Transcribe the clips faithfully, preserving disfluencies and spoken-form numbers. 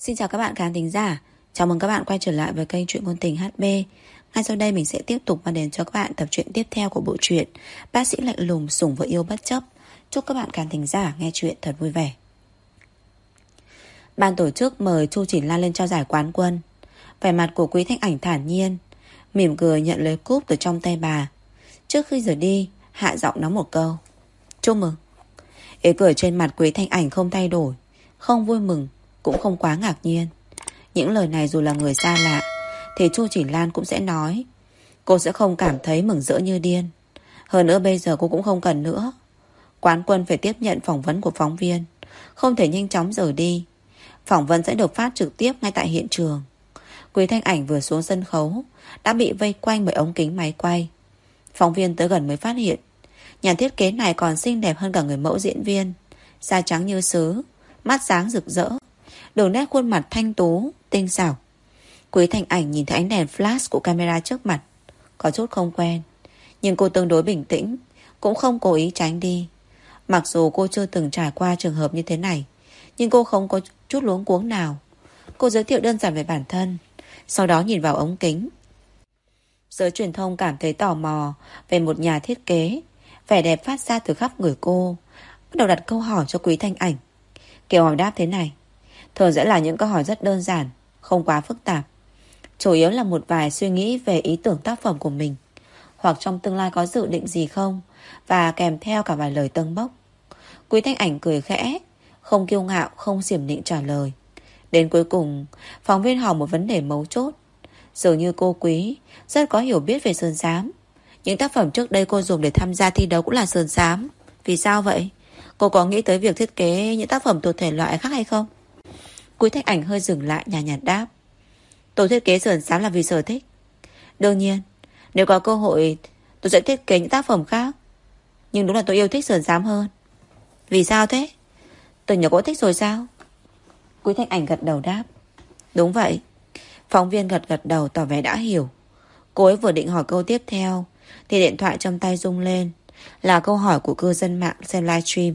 Xin chào các bạn khán thính giả. Chào mừng các bạn quay trở lại với kênh Truyện Ngôn Tình hát bê. Ngay sau đây mình sẽ tiếp tục mang đến cho các bạn tập truyện tiếp theo của bộ truyện Bác sĩ lạnh lùng sủng vợ yêu bất chấp. Chúc các bạn khán thính giả nghe truyện thật vui vẻ. Ban tổ chức mời Chu Chỉ Lan lên trao giải quán quân. Vẻ mặt của Quý Thanh Ảnh thản nhiên, mỉm cười nhận lấy cúp từ trong tay bà. Trước khi rời đi, hạ giọng nói một câu: chúc mừng. Ý cười trên mặt Quý Thanh Ảnh không thay đổi, không vui mừng, cũng không quá ngạc nhiên. Những lời này dù là người xa lạ thì Chu Chỉ Lan cũng sẽ nói. Cô sẽ không cảm thấy mừng rỡ như điên. Hơn nữa bây giờ cô cũng không cần nữa. Quán quân phải tiếp nhận phỏng vấn của phóng viên, không thể nhanh chóng rời đi. Phỏng vấn sẽ được phát trực tiếp ngay tại hiện trường. Quý Thanh Ảnh vừa xuống sân khấu đã bị vây quanh bởi ống kính máy quay. Phóng viên tới gần mới phát hiện nhà thiết kế này còn xinh đẹp hơn cả người mẫu diễn viên. Da trắng như sứ, mắt sáng rực rỡ, đường nét khuôn mặt thanh tú, tinh xảo. Quý Thanh Ảnh nhìn thấy ánh đèn flash của camera trước mặt, có chút không quen, nhưng cô tương đối bình tĩnh, cũng không cố ý tránh đi. Mặc dù cô chưa từng trải qua trường hợp như thế này, nhưng cô không có chút luống cuống nào. Cô giới thiệu đơn giản về bản thân, sau đó nhìn vào ống kính. Giới truyền thông cảm thấy tò mò về một nhà thiết kế. Vẻ đẹp phát ra từ khắp người cô, bắt đầu đặt câu hỏi cho Quý Thanh Ảnh. Kiểu hỏi đáp thế này thường sẽ là những câu hỏi rất đơn giản, không quá phức tạp, chủ yếu là một vài suy nghĩ về ý tưởng tác phẩm của mình, hoặc trong tương lai có dự định gì không, và kèm theo cả vài lời tâng bốc. Quý Thanh Ảnh cười khẽ, không kiêu ngạo, không xiểm nịnh trả lời. Đến cuối cùng, phóng viên hỏi một vấn đề mấu chốt. Dường như cô Quý rất có hiểu biết về sơn xám. Những tác phẩm trước đây cô dùng để tham gia thi đấu cũng là sơn xám. Vì sao vậy? Cô có nghĩ tới việc thiết kế những tác phẩm thuộc thể loại khác hay không? Quý Thanh Ảnh hơi dừng lại, nhàn nhạt đáp: tôi thiết kế sơn xám là vì sở thích. Đương nhiên, nếu có cơ hội tôi sẽ thiết kế những tác phẩm khác, nhưng đúng là tôi yêu thích sơn xám hơn. Vì sao thế? Từ nhỏ cô thích rồi sao? Quý Thanh Ảnh gật đầu đáp: đúng vậy. Phóng viên gật gật đầu tỏ vẻ đã hiểu. Cô ấy vừa định hỏi câu tiếp theo thì điện thoại trong tay rung lên, là câu hỏi của cư dân mạng xem livestream.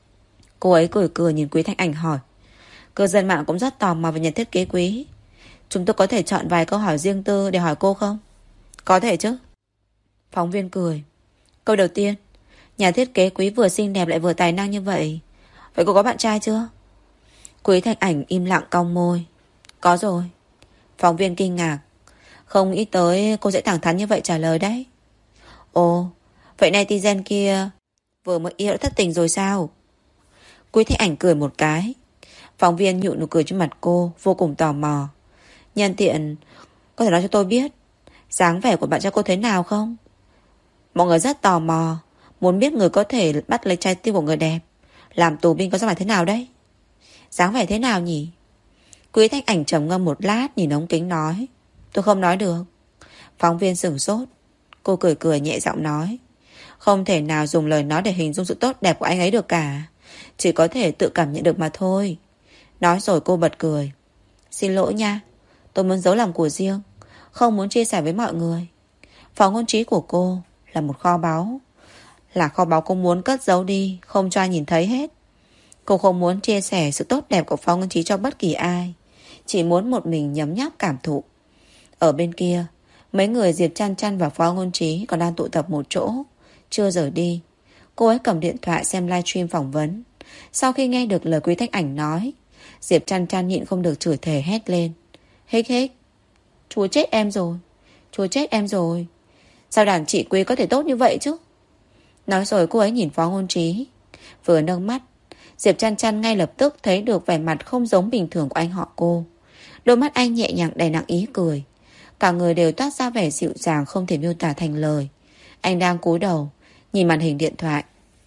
Cô ấy cười cười nhìn Quý Thanh Ảnh hỏi: cư dân mạng cũng rất tò mò về nhà thiết kế Quý. Chúng tôi có thể chọn vài câu hỏi riêng tư để hỏi cô không? Có thể chứ. Phóng viên cười: câu đầu tiên, nhà thiết kế Quý vừa xinh đẹp lại vừa tài năng như vậy, vậy cô có bạn trai chưa? Quý Thanh Ảnh im lặng cong môi: có rồi. Phóng viên kinh ngạc: không nghĩ tới cô sẽ thẳng thắn như vậy trả lời đấy. Ồ, vậy netizen kia vừa mới yêu đã thất tình rồi sao? Quý Thanh Ảnh cười một cái. Phóng viên nhụ nụ cười trên mặt cô, vô cùng tò mò: nhân tiện có thể nói cho tôi biết dáng vẻ của bạn trai cô thế nào không? Mọi người rất tò mò, muốn biết người có thể bắt lấy trái tim của người đẹp làm tù binh có dáng vẻ thế nào đấy. Dáng vẻ thế nào nhỉ? Quý Thanh Ảnh trầm ngâm một lát, nhìn ống kính nói: tôi không nói được. Phóng viên sửng sốt. Cô cười cười nhẹ giọng nói: không thể nào dùng lời nói để hình dung sự tốt đẹp của anh ấy được cả, chỉ có thể tự cảm nhận được mà thôi. Nói rồi cô bật cười: xin lỗi nha, tôi muốn giấu lòng của riêng, không muốn chia sẻ với mọi người. Phòng ngôn trí của cô là một kho báu, là kho báu cô muốn cất giấu đi, không cho ai nhìn thấy hết. Cô không muốn chia sẻ sự tốt đẹp của Phó Ngôn Trí cho bất kỳ ai, chỉ muốn một mình nhấm nháp cảm thụ. Ở bên kia, mấy người Diệp Chăn Chăn và Phó Ngôn Trí còn đang tụ tập một chỗ, chưa rời đi. Cô ấy cầm điện thoại xem livestream phỏng vấn. Sau khi nghe được lời Quý Thanh Ảnh nói, Diệp Chăn Chăn nhịn không được chửi thề hét lên: hích hích, chúa chết em rồi, chúa chết em rồi. Sao đàn chị Quý có thể tốt như vậy chứ? Nói rồi cô ấy nhìn Phó Ngôn Trí. Vừa nâng mắt, Diệp Chăn Chăn ngay lập tức thấy được vẻ mặt không giống bình thường của anh họ cô. Đôi mắt anh nhẹ nhàng đầy nặng ý cười, cả người đều toát ra vẻ dịu dàng không thể miêu tả thành lời. Anh đang cúi đầu nhìn màn hình điện thoại.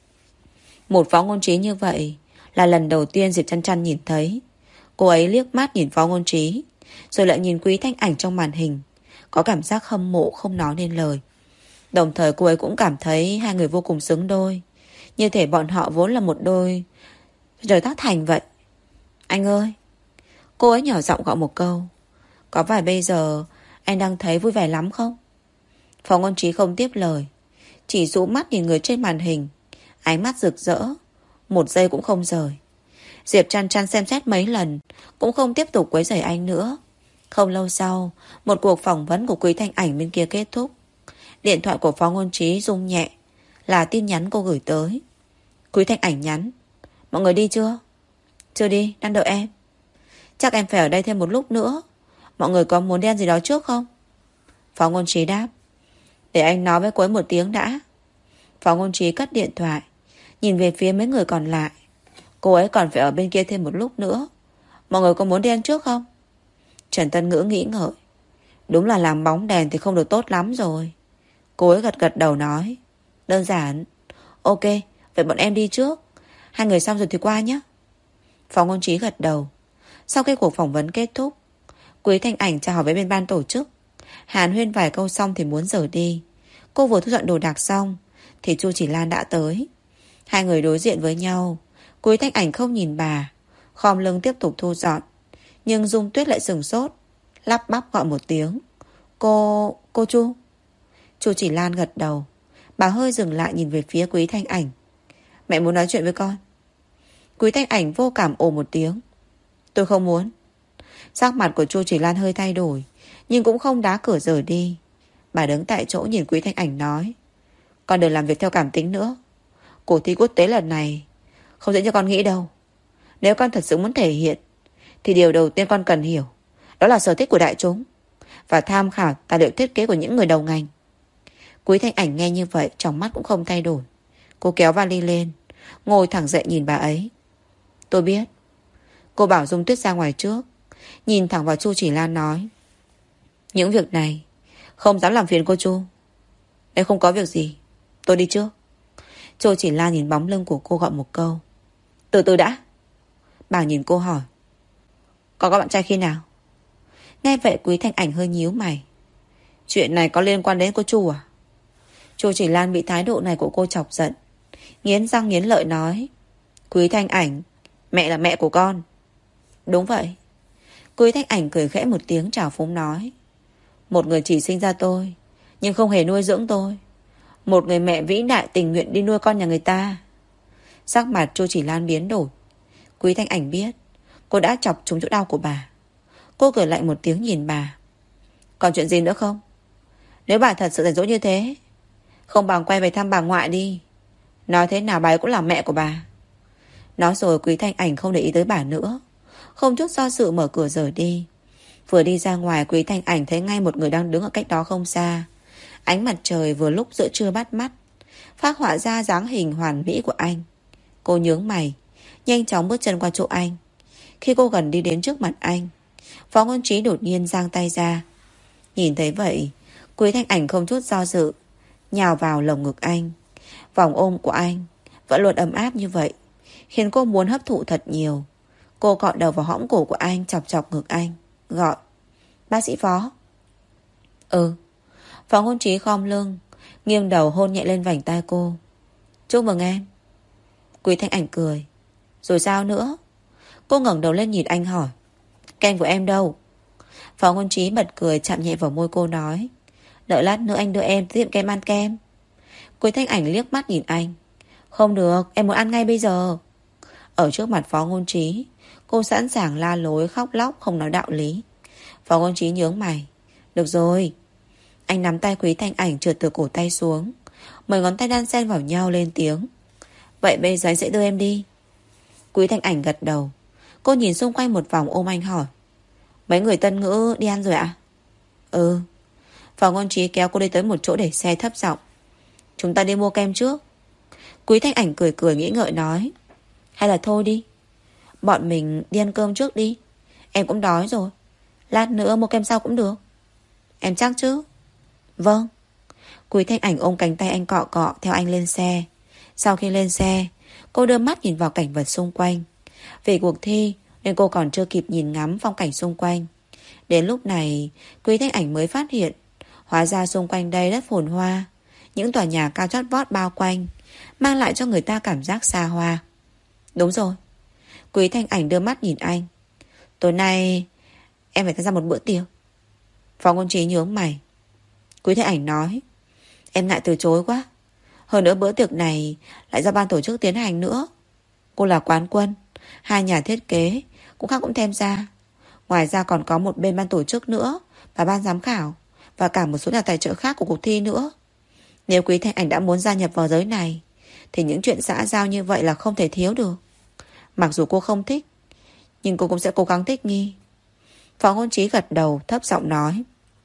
Một Phó Ngôn Trí như vậy là lần đầu tiên Diệp Chăn Chăn nhìn thấy. Cô ấy liếc mắt nhìn Phó Ngôn Trí, rồi lại nhìn Quý Thanh Ảnh trong màn hình, có cảm giác hâm mộ không nói nên lời. Đồng thời cô ấy cũng cảm thấy hai người vô cùng xứng đôi, như thể bọn họ vốn là một đôi trời tác thành vậy. Anh ơi. Cô ấy nhỏ giọng gọi một câu: có phải bây giờ anh đang thấy vui vẻ lắm không? Phó Ngôn Trí không tiếp lời, chỉ dụ mắt nhìn người trên màn hình, ánh mắt rực rỡ, một giây cũng không rời. Diệp Trăn Trăn xem xét mấy lần, cũng không tiếp tục quấy rầy anh nữa. Không lâu sau, một cuộc phỏng vấn của Quý Thanh Ảnh bên kia kết thúc. Điện thoại của Phó Ngôn Trí rung nhẹ, là tin nhắn cô gửi tới. Quý Thanh Ảnh nhắn: mọi người đi chưa? Chưa đi, đang đợi em. Chắc em phải ở đây thêm một lúc nữa. Mọi người có muốn đi ăn gì đó trước không? Phó Ngôn Trí đáp: để anh nói với cô ấy một tiếng đã. Phó Ngôn Trí cất điện thoại, nhìn về phía mấy người còn lại. Cô ấy còn phải ở bên kia thêm một lúc nữa. Mọi người có muốn đi ăn trước không? Trần Tân Ngữ nghĩ ngợi. Đúng là làm bóng đèn thì không được tốt lắm rồi. Cô ấy gật gật đầu nói: đơn giản. Ok, vậy bọn em đi trước. Hai người xong rồi thì qua nhé. Phó Ngôn Trí gật đầu. Sau khi cuộc phỏng vấn kết thúc, Quý Thanh Ảnh chào hỏi với bên ban tổ chức. Hàn huyên vài câu xong thì muốn rời đi. Cô vừa thu dọn đồ đạc xong thì Chu Chỉ Lan đã tới. Hai người đối diện với nhau. Quý Thanh Ảnh không nhìn bà, khom lưng tiếp tục thu dọn. Nhưng Dung Tuyết lại sừng sốt, lắp bắp gọi một tiếng: Cô... cô Chu. Chu Chỉ Lan gật đầu. Bà hơi dừng lại nhìn về phía Quý Thanh Ảnh. Mẹ muốn nói chuyện với con. Quý Thanh Ảnh vô cảm ồ một tiếng. Tôi không muốn. Sắc mặt của Chu Chỉ Lan hơi thay đổi, nhưng cũng không đá cửa rời đi. Bà đứng tại chỗ nhìn Quý Thanh Ảnh nói: con đừng làm việc theo cảm tính nữa. Cuộc thi quốc tế lần này không dễ cho con nghĩ đâu. Nếu con thật sự muốn thể hiện thì điều đầu tiên con cần hiểu đó là sở thích của đại chúng và tham khảo tài liệu thiết kế của những người đầu ngành. Quý Thanh Ảnh nghe như vậy, trong mắt cũng không thay đổi. Cô kéo vali lên, ngồi thẳng dậy nhìn bà ấy. Tôi biết. Cô bảo Dung Tuyết ra ngoài trước, nhìn thẳng vào Chu Chỉ Lan nói: những việc này không dám làm phiền cô Chu. Nếu không có việc gì, tôi đi trước. Chu Chỉ Lan nhìn bóng lưng của cô gọi một câu: từ từ đã. Bà nhìn cô hỏi: còn có bạn trai khi nào? Nghe vậy Quý Thanh Ảnh hơi nhíu mày. Chuyện này có liên quan đến cô Chu à? Chu Chỉ Lan bị thái độ này của cô chọc giận, nghiến răng nghiến lợi nói: Quý Thanh Ảnh, mẹ là mẹ của con. Đúng vậy. Quý Thanh Ảnh cười khẽ một tiếng trào phúng nói: một người chỉ sinh ra tôi, nhưng không hề nuôi dưỡng tôi. Một người mẹ vĩ đại tình nguyện đi nuôi con nhà người ta. Sắc mặt Chu Chỉ Lan biến đổi. Quý Thanh Ảnh biết cô đã chọc trúng chỗ đau của bà. Cô cười lạnh một tiếng nhìn bà: còn chuyện gì nữa không? Nếu bà thật sự rảnh rỗi như thế, không bằng quay về thăm bà ngoại đi. Nói thế nào bà ấy cũng là mẹ của bà. Nói rồi Quý Thanh Ảnh không để ý tới bà nữa, không chút do dự mở cửa rời đi. Vừa đi ra ngoài, Quý Thanh Ảnh thấy ngay một người đang đứng ở cách đó không xa. Ánh mặt trời vừa lúc giữa trưa bắt mắt, phác họa ra dáng hình hoàn mỹ của anh. Cô nhướng mày, nhanh chóng bước chân qua chỗ anh. Khi cô gần đi đến trước mặt anh, Phó Ngôn Trí đột nhiên giang tay ra. Nhìn thấy vậy, Quý Thanh Ảnh không chút do dự nhào vào lồng ngực anh. Vòng ôm của anh vẫn luôn ấm áp như vậy, khiến cô muốn hấp thụ thật nhiều. Cô cọ đầu vào hõm cổ của anh, chọc chọc ngực anh, gọi: bác sĩ Phó. Ừ. Phó Ngôn Trí khom lưng, nghiêng đầu hôn nhẹ lên vành tai cô. Chúc mừng em. Quý Thanh Ảnh cười. Rồi sao nữa? Cô ngẩng đầu lên nhìn anh hỏi: kem của em đâu? Phó Ngôn Trí bật cười, chạm nhẹ vào môi cô nói: đợi lát nữa anh đưa em tới tiệm kem ăn kem. Quý Thanh Ảnh liếc mắt nhìn anh. Không được, em muốn ăn ngay bây giờ. Ở trước mặt Phó Ngôn Trí, cô sẵn sàng la lối khóc lóc, không nói đạo lý. Phó Ngôn Trí nhướng mày. Được rồi. Anh nắm tay Quý Thanh Ảnh trượt từ cổ tay xuống, mười ngón tay đan xen vào nhau lên tiếng: vậy bây giờ anh sẽ đưa em đi. Quý Thanh Ảnh gật đầu. Cô nhìn xung quanh một vòng ôm anh hỏi: mấy người Tân Ngữ đi ăn rồi ạ? Ừ. Phó Ngôn Trí kéo cô đi tới một chỗ để xe, thấp giọng: chúng ta đi mua kem trước. Quý Thanh Ảnh cười cười nghĩ ngợi nói: hay là thôi đi, bọn mình đi ăn cơm trước đi. Em cũng đói rồi, lát nữa mua kem sau cũng được. Em chắc chứ? Vâng. Quý Thanh Ảnh ôm cánh tay anh cọ cọ theo anh lên xe. Sau khi lên xe, cô đưa mắt nhìn vào cảnh vật xung quanh. Vì cuộc thi nên cô còn chưa kịp nhìn ngắm phong cảnh xung quanh. Đến lúc này Quý Thanh Ảnh mới phát hiện, hóa ra xung quanh đây rất phồn hoa. Những tòa nhà cao chót vót bao quanh, mang lại cho người ta cảm giác xa hoa. Đúng rồi. Quý Thanh Ảnh đưa mắt nhìn anh. Tối nay em phải tham gia một bữa tiệc. Phó Ngôn Trí nhướng mày. Quý Thanh Ảnh nói: em ngại từ chối quá. Hơn nữa bữa tiệc này lại do ban tổ chức tiến hành nữa. Cô là quán quân, Hai nhà thiết kế cũng khác cũng thêm ra. Ngoài ra còn có một bên ban tổ chức nữa, và ban giám khảo, và cả một số nhà tài trợ khác của cuộc thi nữa. Nếu Quý Thanh Ảnh đã muốn gia nhập vào giới này thì những chuyện xã giao như vậy là không thể thiếu được. Mặc dù cô không thích, nhưng cô cũng sẽ cố gắng thích nghi. Phó Ngôn Trí gật đầu, thấp giọng nói: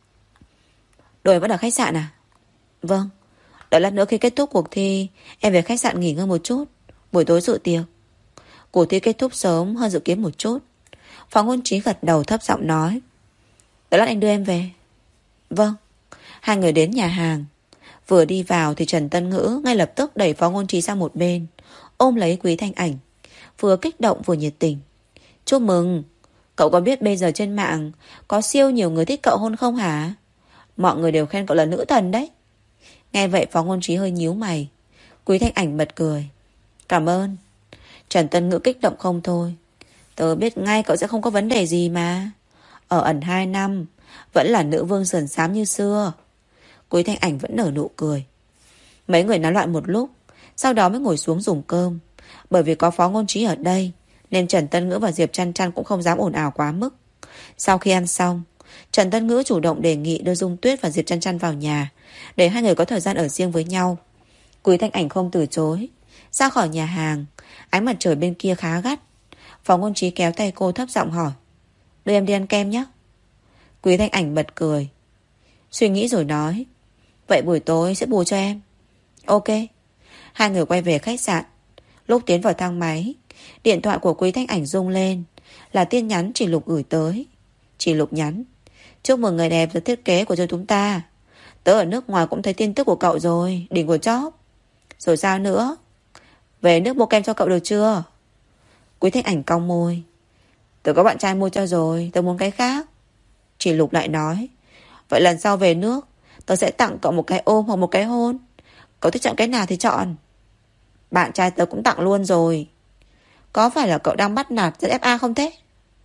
Đội vẫn ở khách sạn à? Vâng. Đợi lát nữa khi kết thúc cuộc thi, em về khách sạn nghỉ ngơi một chút, buổi tối dự tiệc. Cuộc thi kết thúc sớm hơn dự kiến một chút. Phó Ngôn Trí gật đầu, thấp giọng nói: Đợi lát anh đưa em về. Vâng. Hai người đến nhà hàng. Vừa đi vào thì Trần Tân Ngữ ngay lập tức đẩy Phó Ngôn Trí sang một bên, ôm lấy Quý Thanh Ảnh, vừa kích động vừa nhiệt tình: Chúc mừng. Cậu có biết bây giờ trên mạng có siêu nhiều người thích cậu hơn không hả? Mọi người đều khen cậu là nữ thần đấy. Nghe vậy Phó Ngôn Trí hơi nhíu mày. Quý Thanh Ảnh bật cười: Cảm ơn. Trần Tân Ngữ kích động không thôi: Tớ biết ngay cậu sẽ không có vấn đề gì mà. Ở ẩn hai năm vẫn là nữ vương sườn xám như xưa. Quý Thanh Ảnh vẫn nở nụ cười. Mấy người nói loạn một lúc, sau đó mới ngồi xuống dùng cơm. Bởi vì có Phó Ngôn Trí ở đây nên Trần Tân Ngữ và Diệp Chăn Chăn cũng không dám ồn ào quá mức. Sau khi ăn xong, Trần Tân Ngữ chủ động đề nghị đưa Dung Tuyết và Diệp Chăn Chăn vào nhà, để hai người có thời gian ở riêng với nhau. Quý Thanh Ảnh không từ chối. Ra khỏi nhà hàng, ánh mặt trời bên kia khá gắt. Phó Ngôn Trí kéo tay cô, thấp giọng hỏi: Đưa em đi ăn kem nhé. Quý Thanh Ảnh bật cười, suy nghĩ rồi nói: Vậy buổi tối sẽ bù cho em. Ok. Hai người quay về khách sạn. Lúc tiến vào thang máy, điện thoại của Quý Thanh Ảnh rung lên. Là tin nhắn Chỉ Lục gửi tới. Chỉ Lục nhắn: Chúc mừng người đẹp được thiết kế của chúng ta. Tớ ở nước ngoài cũng thấy tin tức của cậu rồi, đỉnh của chóp. Rồi sao nữa? Về nước mua kem cho cậu được chưa? Quý Thanh Ảnh cong môi: Tớ có bạn trai mua cho rồi, tớ muốn cái khác. Chỉ Lục lại nói: Vậy lần sau về nước tớ sẽ tặng cậu một cái ôm hoặc một cái hôn. Cậu thích chọn cái nào thì chọn. Bạn trai tớ cũng tặng luôn rồi. Có phải là cậu đang bắt nạt Z F A không thế?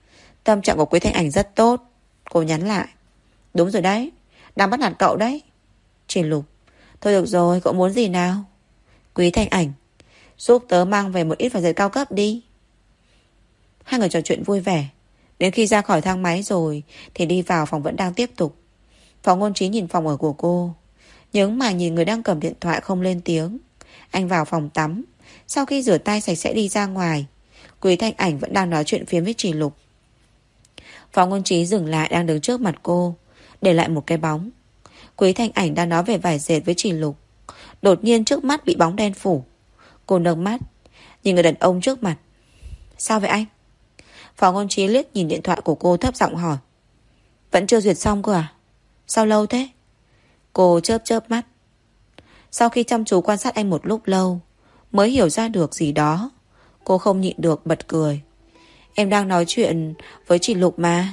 Tâm trạng của Quý Thanh Ảnh rất tốt. Cô nhắn lại: Đúng rồi đấy, đang bắt nạt cậu đấy. Chỉ Lục: Thôi được rồi, cậu muốn gì nào? Quý Thanh Ảnh: Giúp tớ mang về một ít vải dệt cao cấp đi. Hai người trò chuyện vui vẻ. Đến khi ra khỏi thang máy rồi thì đi vào phòng vẫn đang tiếp tục. Phó Ngôn Trí nhìn phòng ở của cô, nhướng mày nhìn người đang cầm điện thoại không lên tiếng. Anh vào phòng tắm. Sau khi rửa tay sạch sẽ đi ra ngoài. Quý Thanh Ảnh vẫn đang nói chuyện phiếm với Chỉ Lục. Phó Ngôn Trí dừng lại đang đứng trước mặt cô, để lại một cái bóng. Quý Thanh Ảnh đang nói về vải dệt với Chỉ Lục. Đột nhiên trước mắt bị bóng đen phủ. Cô nâng mắt nhìn người đàn ông trước mặt. Sao vậy anh? Phó Ngôn Trí liếc nhìn điện thoại của cô, thấp giọng hỏi: Vẫn chưa duyệt xong cơ à? Sao lâu thế? Cô chớp chớp mắt. Sau khi chăm chú quan sát anh một lúc lâu, mới hiểu ra được gì đó. Cô không nhịn được bật cười. Em đang nói chuyện với Chỉ Lục mà.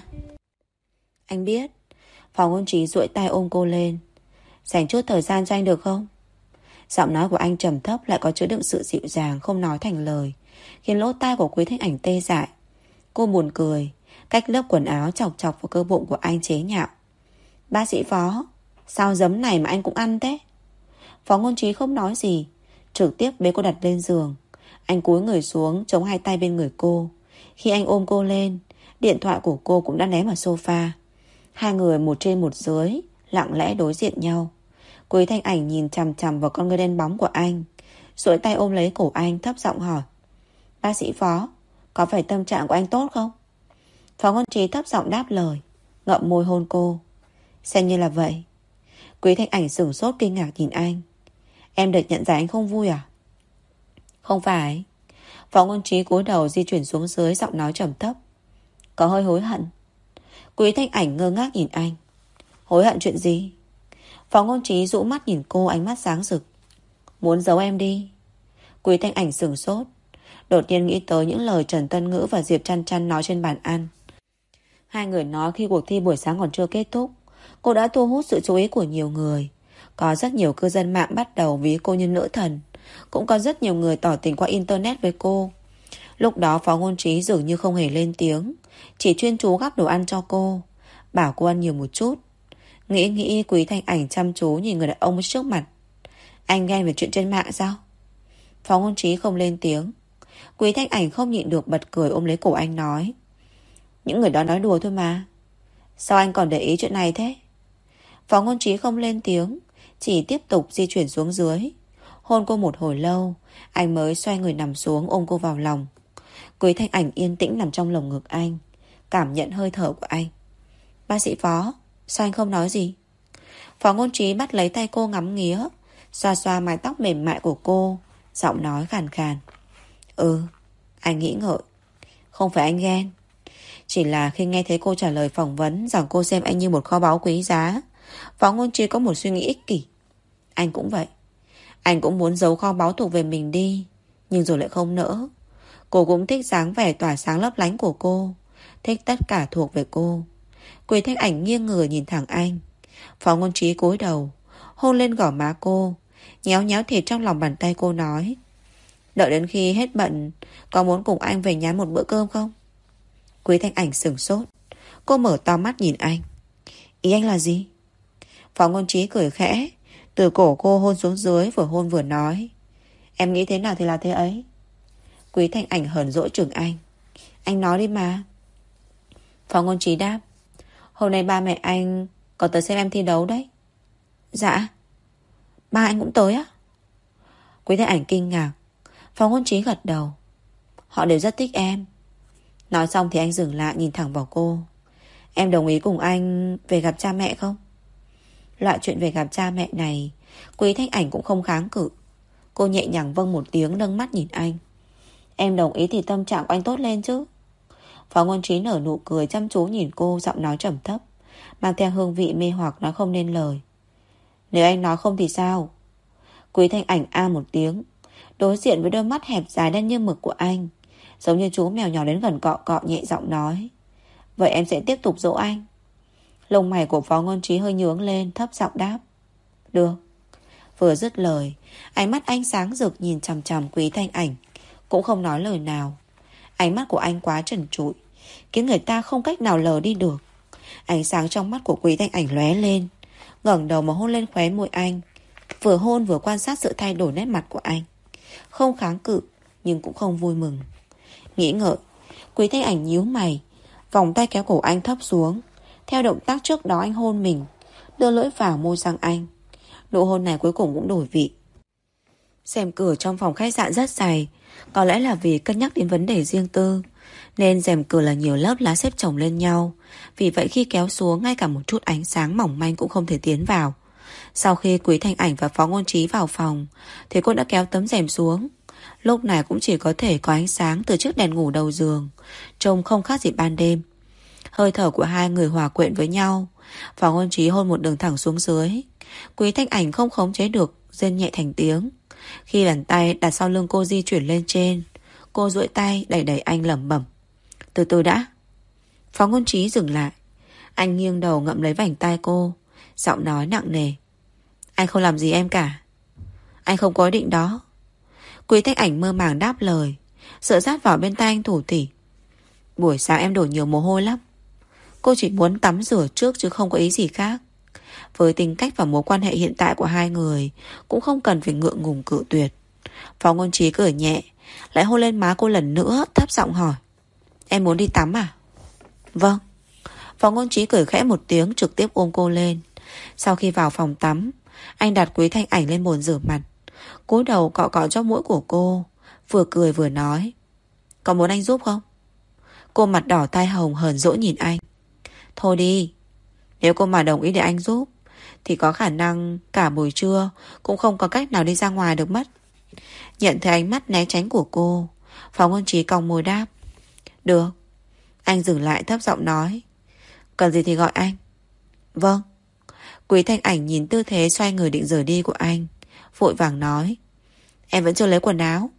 Anh biết. Phó Ngôn Trí duỗi tay ôm cô lên. Dành chút thời gian cho anh được không? Giọng nói của anh trầm thấp lại có chứa đựng sự dịu dàng không nói thành lời, khiến lỗ tai của Quý Thanh Ảnh tê dại. Cô buồn cười, cách lớp quần áo chọc chọc vào cơ bụng của anh chế nhạo. Bác sĩ Phó, sao giấm này mà anh cũng ăn thế? Phó Ngôn Trí không nói gì, trực tiếp bế cô đặt lên giường. Anh cúi người xuống chống hai tay bên người cô. Khi anh ôm cô lên, điện thoại của cô cũng đã ném ở sofa. Hai người một trên một dưới lặng lẽ đối diện nhau. Quý Thanh Ảnh nhìn chằm chằm vào con ngươi đen bóng của anh, duỗi tay ôm lấy cổ anh, thấp giọng hỏi: Bác sĩ Phó, có phải tâm trạng của anh tốt không? Phó Ngôn Trí thấp giọng đáp lời, ngậm môi hôn cô. Xem như là vậy. Quý Thanh Ảnh sửng sốt kinh ngạc nhìn anh. Em được nhận giải anh không vui à? Không phải. Phó Ngôn Trí cúi đầu di chuyển xuống dưới, giọng nói trầm thấp. Có hơi hối hận. Quý Thanh Ảnh ngơ ngác nhìn anh. Hối hận chuyện gì? Phó Ngôn Trí dụ mắt nhìn cô, ánh mắt sáng rực. Muốn giấu em đi. Quý Thanh Ảnh sửng sốt, đột nhiên nghĩ tới những lời Trần Tân Ngữ và Diệp Chăn Chăn nói trên bàn ăn. Hai người nói khi cuộc thi buổi sáng còn chưa kết thúc, cô đã thu hút sự chú ý của nhiều người. Có rất nhiều cư dân mạng bắt đầu ví cô như nữ thần. Cũng có rất nhiều người tỏ tình qua internet với cô. Lúc đó Phó Ngôn Trí dường như không hề lên tiếng, chỉ chuyên chú gắp đồ ăn cho cô, bảo cô ăn nhiều một chút. Nghĩ nghĩ Quý Thanh Ảnh chăm chú nhìn người đàn ông trước mặt. Anh ghen về chuyện trên mạng sao? Phó Ngôn Trí không lên tiếng. Quý Thanh Ảnh không nhịn được bật cười ôm lấy cổ anh nói: Những người đó nói đùa thôi mà. Sao anh còn để ý chuyện này thế? Phó Ngôn Trí không lên tiếng, chỉ tiếp tục di chuyển xuống dưới. Hôn cô một hồi lâu, anh mới xoay người nằm xuống ôm cô vào lòng. Quý Thanh Ảnh yên tĩnh nằm trong lồng ngực anh, cảm nhận hơi thở của anh. Bác sĩ Phó, sao anh không nói gì? Phó Ngôn Trí bắt lấy tay cô ngắm nghía, xoa xoa mái tóc mềm mại của cô, giọng nói khàn khàn. Ừ, anh nghĩ ngợi. Không phải anh ghen, chỉ là khi nghe thấy cô trả lời phỏng vấn rằng cô xem anh như một kho báu quý giá, Phó Ngôn Trí có một suy nghĩ ích kỷ. Anh cũng vậy. Anh cũng muốn giấu kho báu thuộc về mình đi, nhưng rồi lại không nỡ. Cô cũng thích dáng vẻ tỏa sáng lấp lánh của cô, thích tất cả thuộc về cô. Quý Thanh Ảnh nghiêng người nhìn thẳng anh. Phó Ngôn Trí cúi đầu, hôn lên gò má cô, nhéo nhéo thịt trong lòng bàn tay cô nói: Đợi đến khi hết bận, có muốn cùng anh về nhán một bữa cơm không? Quý Thanh Ảnh sửng sốt. Cô mở to mắt nhìn anh. Ý anh là gì? Phó Ngôn Trí cười khẽ, từ cổ cô hôn xuống dưới, vừa hôn vừa nói: Em nghĩ thế nào thì là thế ấy. Quý Thanh Ảnh hờn dỗi chừng anh. Anh nói đi mà. Phó Ngôn Trí đáp: Hôm nay ba mẹ anh có tới xem em thi đấu đấy. Dạ. Ba anh cũng tới á? Quý Thanh Ảnh kinh ngạc. Phó Ngôn Trí gật đầu. Họ đều rất thích em. Nói xong thì anh dừng lại nhìn thẳng vào cô. Em đồng ý cùng anh về gặp cha mẹ không? Loại chuyện về gặp cha mẹ này Quý Thanh Ảnh cũng không kháng cự. Cô nhẹ nhàng vâng một tiếng, nâng mắt nhìn anh. Em đồng ý thì tâm trạng của anh tốt lên chứ. Phó Ngôn Trí nở nụ cười chăm chú nhìn cô, giọng nói trầm thấp, mang theo hương vị mê hoặc nói không nên lời. Nếu anh nói không thì sao? Quý Thanh Ảnh a một tiếng, đối diện với đôi mắt hẹp dài đen như mực của anh, giống như chú mèo nhỏ đến gần cọ cọ, nhẹ giọng nói: Vậy em sẽ tiếp tục dỗ anh. Lông mày của Phó Ngôn Trí hơi nhướng lên, thấp giọng đáp: Được. Vừa dứt lời, ánh mắt anh sáng rực nhìn chằm chằm Quý Thanh Ảnh, cũng không nói lời nào. Ánh mắt của anh quá trần trụi, khiến người ta không cách nào lờ đi được. Ánh sáng trong mắt của Quý Thanh Ảnh lóe lên, ngẩng đầu mà hôn lên khóe môi anh, vừa hôn vừa quan sát sự thay đổi nét mặt của anh. Không kháng cự, nhưng cũng không vui mừng. Nghĩ ngợi, Quý Thanh Ảnh nhíu mày, vòng tay kéo cổ anh thấp xuống. Theo động tác trước đó anh hôn mình, đưa lưỡi vào môi răng anh. Nụ hôn này cuối cùng cũng đổi vị. Rèm cửa trong phòng khách sạn rất dày, có lẽ là vì cân nhắc đến vấn đề riêng tư, nên rèm cửa là nhiều lớp lá xếp chồng lên nhau. Vì vậy khi kéo xuống, ngay cả một chút ánh sáng mỏng manh cũng không thể tiến vào. Sau khi Quý Thanh Ảnh và Phó Ngôn Trí vào phòng, thì cô đã kéo tấm rèm xuống. Lúc này cũng chỉ có thể có ánh sáng từ chiếc đèn ngủ đầu giường, trông không khác gì ban đêm. Hơi thở của hai người hòa quyện với nhau. Phó Ngôn Trí hôn một đường thẳng xuống dưới. Quý Thanh Ảnh không khống chế được, rên nhẹ thành tiếng. Khi bàn tay đặt sau lưng cô di chuyển lên trên, cô duỗi tay đẩy đẩy anh, lẩm bẩm: Từ từ đã. Phó Ngôn Trí dừng lại. Anh nghiêng đầu ngậm lấy vành tai cô, giọng nói nặng nề: Anh không làm gì em cả. Anh không có ý định đó. Quý Thanh Ảnh mơ màng đáp lời, dựa sát vào bên tai anh thủ thỉ: Buổi sáng em đổ nhiều mồ hôi lắm. Cô chỉ muốn tắm rửa trước chứ không có ý gì khác. Với tính cách và mối quan hệ hiện tại của hai người, cũng không cần phải ngượng ngùng cự tuyệt. Phó Ngôn Trí cười nhẹ, lại hôn lên má cô lần nữa, thấp giọng hỏi: Em muốn đi tắm à? Vâng. Phó Ngôn Trí cười khẽ một tiếng, trực tiếp ôm cô lên. Sau khi vào phòng tắm, anh đặt Quý Thanh Ảnh lên bồn rửa mặt, cúi đầu cọ cọ cho mũi của cô, vừa cười vừa nói: Có muốn anh giúp không? Cô mặt đỏ tai hồng hờn dỗi nhìn anh. Thôi đi. Nếu cô mà đồng ý để anh giúp, thì có khả năng cả buổi trưa cũng không có cách nào đi ra ngoài được mất. Nhận thấy ánh mắt né tránh của cô, Phó Ngôn Trí cong môi đáp: Được. Anh dừng lại, thấp giọng nói: Cần gì thì gọi anh. Vâng. Quý Thanh Ảnh nhìn tư thế xoay người định rời đi của anh, vội vàng nói: Em vẫn chưa lấy quần áo.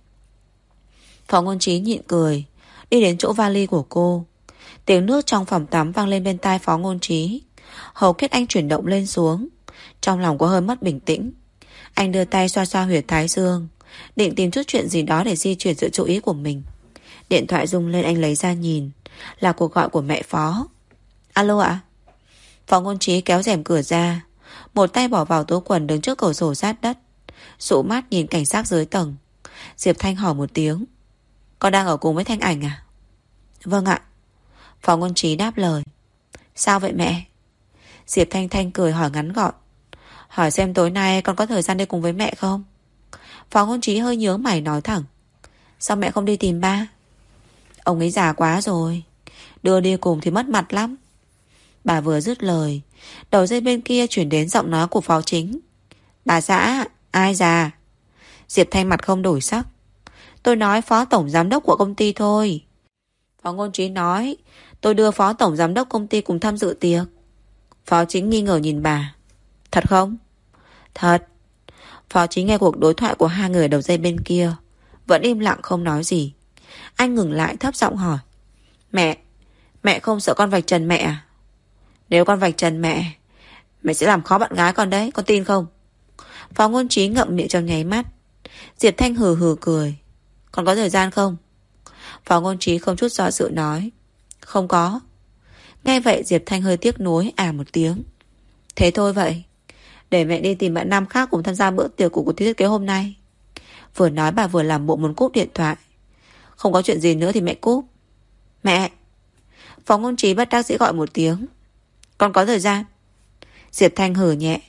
Phó Ngôn Trí nhịn cười, đi đến chỗ vali của cô. Tiếng nước trong phòng tắm vang lên bên tai Phó Ngôn Trí. Hầu kết anh chuyển động lên xuống, trong lòng có hơi mất bình tĩnh. Anh đưa tay xoa xoa huyệt thái dương, định tìm chút chuyện gì đó để di chuyển sự chú ý của mình. Điện thoại rung lên, anh lấy ra nhìn, là cuộc gọi của mẹ Phó. Alo ạ? Phó Ngôn Trí kéo rèm cửa ra, một tay bỏ vào túi quần đứng trước cửa sổ sát đất, dụ mắt nhìn cảnh sát dưới tầng. Diệp Thanh hỏi một tiếng: Con đang ở cùng với Thanh Ảnh à? Vâng ạ. Phó Ngôn Trí đáp lời. Sao vậy mẹ? Diệp Thanh Thanh cười hỏi ngắn gọn. Hỏi xem tối nay con có thời gian đi cùng với mẹ không? Phó Ngôn Trí hơi nhớ mày nói thẳng. Sao mẹ không đi tìm ba? Ông ấy già quá rồi, đưa đi cùng thì mất mặt lắm. Bà vừa dứt lời, đầu dây bên kia chuyển đến giọng nói của Phó Chính. Bà xã, ai già? Diệp Thanh mặt không đổi sắc. Tôi nói phó tổng giám đốc của công ty thôi. Phó Ngôn Trí nói tôi đưa phó tổng giám đốc công ty cùng tham dự tiệc. Phó Chính nghi ngờ nhìn bà. Thật không? Thật. Phó Chính nghe cuộc đối thoại của hai người đầu dây bên kia, vẫn im lặng không nói gì. Anh ngừng lại thấp giọng hỏi. Mẹ, mẹ không sợ con vạch trần mẹ à? Nếu con vạch trần mẹ, mẹ sẽ làm khó bạn gái con đấy, con tin không? Phó Ngôn Trí ngậm miệng trong nháy mắt. Diệp Thanh hừ hừ cười. Còn có thời gian không? Phó Ngôn Trí không chút do dự nói. Không có. Nghe vậy Diệp Thanh hơi tiếc nuối à một tiếng. Thế thôi vậy, để mẹ đi tìm bạn nam khác cùng tham gia bữa tiệc của cuộc thi thiết kế hôm nay. Vừa nói bà vừa làm bộ muốn cúp điện thoại. Không có chuyện gì nữa thì mẹ cúp. Mẹ. Phó Ngôn Trí bất đắc dĩ gọi một tiếng. Con có thời gian. Diệp Thanh hừ nhẹ.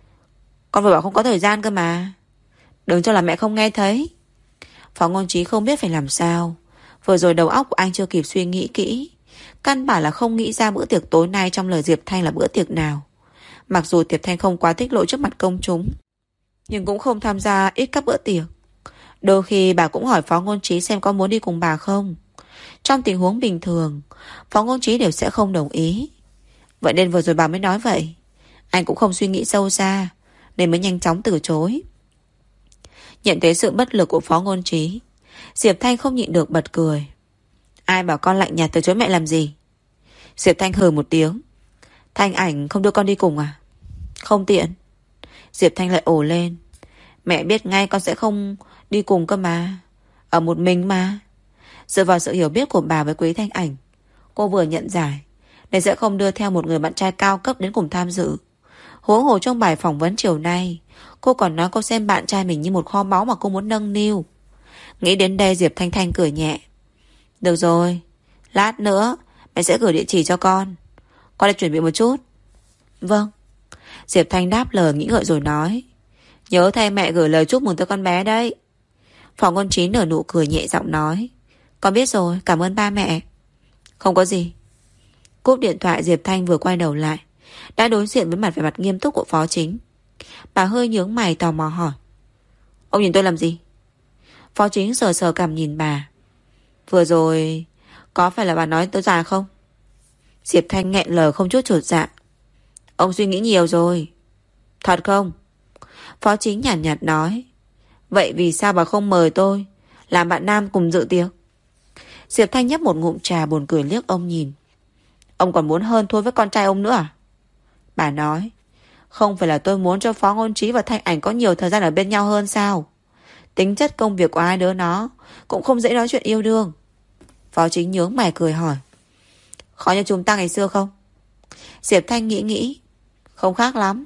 Con vừa bảo không có thời gian cơ mà. Đừng cho là mẹ không nghe thấy. Phó Ngôn Trí không biết phải làm sao. Vừa rồi đầu óc của anh chưa kịp suy nghĩ kỹ, căn bản là không nghĩ ra bữa tiệc tối nay trong lời Diệp Thanh là bữa tiệc nào. Mặc dù Diệp Thanh không quá thích lộ trước mặt công chúng, nhưng cũng không tham gia ít các bữa tiệc. Đôi khi bà cũng hỏi Phó Ngôn Trí xem có muốn đi cùng bà không. Trong tình huống bình thường, Phó Ngôn Trí đều sẽ không đồng ý. Vậy nên vừa rồi bà mới nói vậy. Anh cũng không suy nghĩ sâu xa, nên mới nhanh chóng từ chối. Nhận thấy sự bất lực của Phó Ngôn Trí, Diệp Thanh không nhịn được bật cười. Ai bảo con lạnh nhạt từ chối mẹ làm gì? Diệp Thanh hừ một tiếng. Thanh Ảnh không đưa con đi cùng à? Không tiện. Diệp Thanh lại ồ lên. Mẹ biết ngay con sẽ không đi cùng cơ mà. Ở một mình mà. Dựa vào sự hiểu biết của bà với Quý Thanh Ảnh, cô vừa nhận giải nên sẽ không đưa theo một người bạn trai cao cấp đến cùng tham dự. Huống hồ trong bài phỏng vấn chiều nay, cô còn nói cô xem bạn trai mình như một kho báu mà cô muốn nâng niu. Nghĩ đến đây Diệp Thanh Thanh cười nhẹ. Được rồi, lát nữa mẹ sẽ gửi địa chỉ cho con. Con đi chuẩn bị một chút. Vâng. Diệp Thanh đáp lời nghĩ ngợi rồi nói. Nhớ thay mẹ gửi lời chúc mừng tới con bé đấy. Phó Ngôn Trí nở nụ cười nhẹ giọng nói. Con biết rồi, cảm ơn ba mẹ. Không có gì. Cúp điện thoại Diệp Thanh vừa quay đầu lại, đã đối diện với mặt vẻ mặt nghiêm túc của Phó Chính. Bà hơi nhướng mày tò mò hỏi. Ông nhìn tôi làm gì? Phó Chính sờ sờ cằm nhìn bà. Vừa rồi có phải là bà nói tôi già không? Diệp Thanh nghẹn lời không chút chột dạ. Ông suy nghĩ nhiều rồi. Thật không? Phó Chính nhàn nhạt, nhạt nói. Vậy vì sao bà không mời tôi làm bạn nam cùng dự tiệc? Diệp Thanh nhấp một ngụm trà buồn cười liếc ông nhìn. Ông còn muốn hơn thua với con trai ông nữa à? Bà nói. Không phải là tôi muốn cho Phó Ngôn Trí và Thanh Ảnh có nhiều thời gian ở bên nhau hơn sao? Tính chất công việc của hai đứa nó cũng không dễ nói chuyện yêu đương. Phó Chính nhướng mày cười hỏi. Khó như chúng ta ngày xưa không? Diệp Thanh nghĩ nghĩ. Không khác lắm.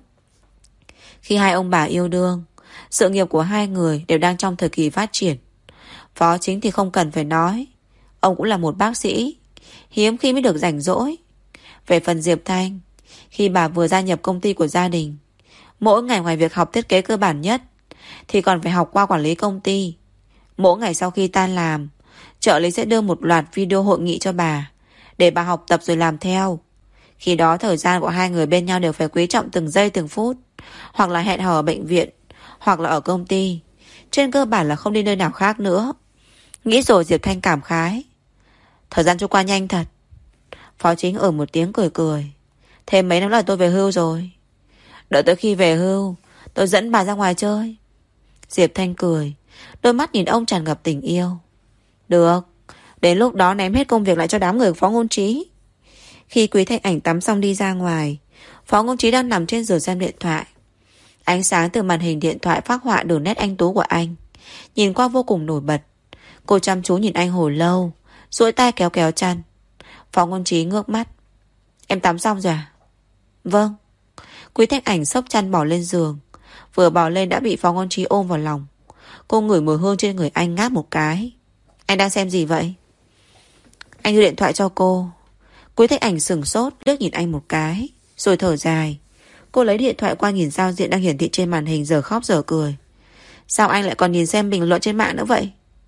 Khi hai ông bà yêu đương, sự nghiệp của hai người đều đang trong thời kỳ phát triển. Phó Chính thì không cần phải nói. Ông cũng là một bác sĩ, hiếm khi mới được rảnh rỗi. Về phần Diệp Thanh, khi bà vừa gia nhập công ty của gia đình, mỗi ngày ngoài việc học thiết kế cơ bản nhất thì còn phải học qua quản lý công ty. Mỗi ngày sau khi tan làm, trợ lý sẽ đưa một loạt video hội nghị cho bà để bà học tập rồi làm theo. Khi đó thời gian của hai người bên nhau đều phải quý trọng từng giây từng phút. Hoặc là hẹn hò ở bệnh viện, hoặc là ở công ty. Trên cơ bản là không đi nơi nào khác nữa. Nghĩ rồi Diệp Thanh cảm khái. Thời gian trôi qua nhanh thật. Phó Chính ở một tiếng cười cười. Thêm mấy năm là tôi về hưu rồi. Đợi tới khi về hưu, tôi dẫn bà ra ngoài chơi. Diệp Thanh cười, đôi mắt nhìn ông tràn ngập tình yêu. Được, đến lúc đó ném hết công việc lại cho đám người Phó Ngôn Trí. Khi Quý Thanh Ảnh tắm xong đi ra ngoài, Phó Ngôn Trí đang nằm trên giường xem điện thoại. Ánh sáng từ màn hình điện thoại phác họa đường nét anh tú của anh, nhìn qua vô cùng nổi bật. Cô chăm chú nhìn anh hồi lâu, duỗi tay kéo kéo chăn. Phó Ngôn Trí ngước mắt. Em tắm xong rồi à? Vâng. Quý Thanh Ảnh xốc chăn bỏ lên giường. Vừa bỏ lên đã bị Phó Ngôn Trí ôm vào lòng. Cô ngửi mùi hương trên người anh ngáp một cái. Anh đang xem gì vậy? Anh đưa điện thoại cho cô. Quý Thanh Ảnh sửng sốt, liếc nhìn anh một cái, rồi thở dài. Cô lấy điện thoại qua nhìn giao diện đang hiển thị trên màn hình, giờ khóc giờ cười. Sao anh lại còn nhìn xem bình luận trên mạng nữa vậy?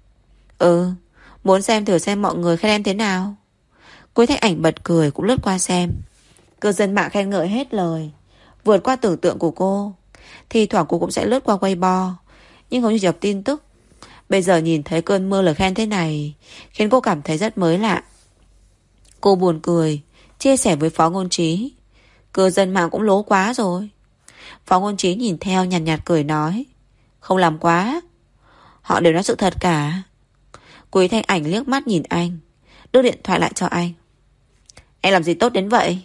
Ừ, muốn xem thử xem mọi người khen em thế nào. Quý Thanh Ảnh bật cười, cũng lướt qua xem. Cư dân mạng khen ngợi hết lời, vượt qua tưởng tượng của cô. Thì thoảng cô cũng sẽ lướt qua Weibo, nhưng hầu như chỉ đọc tin tức. Bây giờ nhìn thấy cơn mưa lời khen thế này, khiến cô cảm thấy rất mới lạ. Cô buồn cười, chia sẻ với Phó Ngôn Trí. Cư dân mạng cũng lố quá rồi. Phó Ngôn Trí nhìn theo nhàn nhạt, nhạt cười nói. Không làm quá. Họ đều nói sự thật cả. Quý Thanh Ảnh liếc mắt nhìn anh, đưa điện thoại lại cho anh. Em làm gì tốt đến vậy?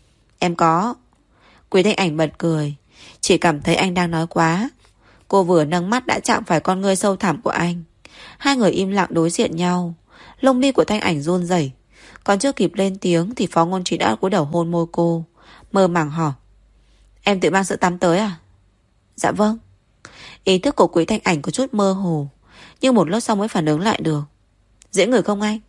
Em có. Quý Thanh Ảnh bật cười, chỉ cảm thấy anh đang nói quá. Cô vừa nâng mắt đã chạm phải con ngươi sâu thẳm của anh. Hai người im lặng đối diện nhau. Lông mi của Thanh Ảnh run rẩy. Còn chưa kịp lên tiếng thì Phó Ngôn Trí đã cúi đầu hôn môi cô, mơ màng hỏi. Em tự mang sữa tắm tới à? Dạ vâng. Ý thức của Quý Thanh Ảnh có chút mơ hồ, nhưng một lúc sau mới phản ứng lại được. Dễ ngửi không anh?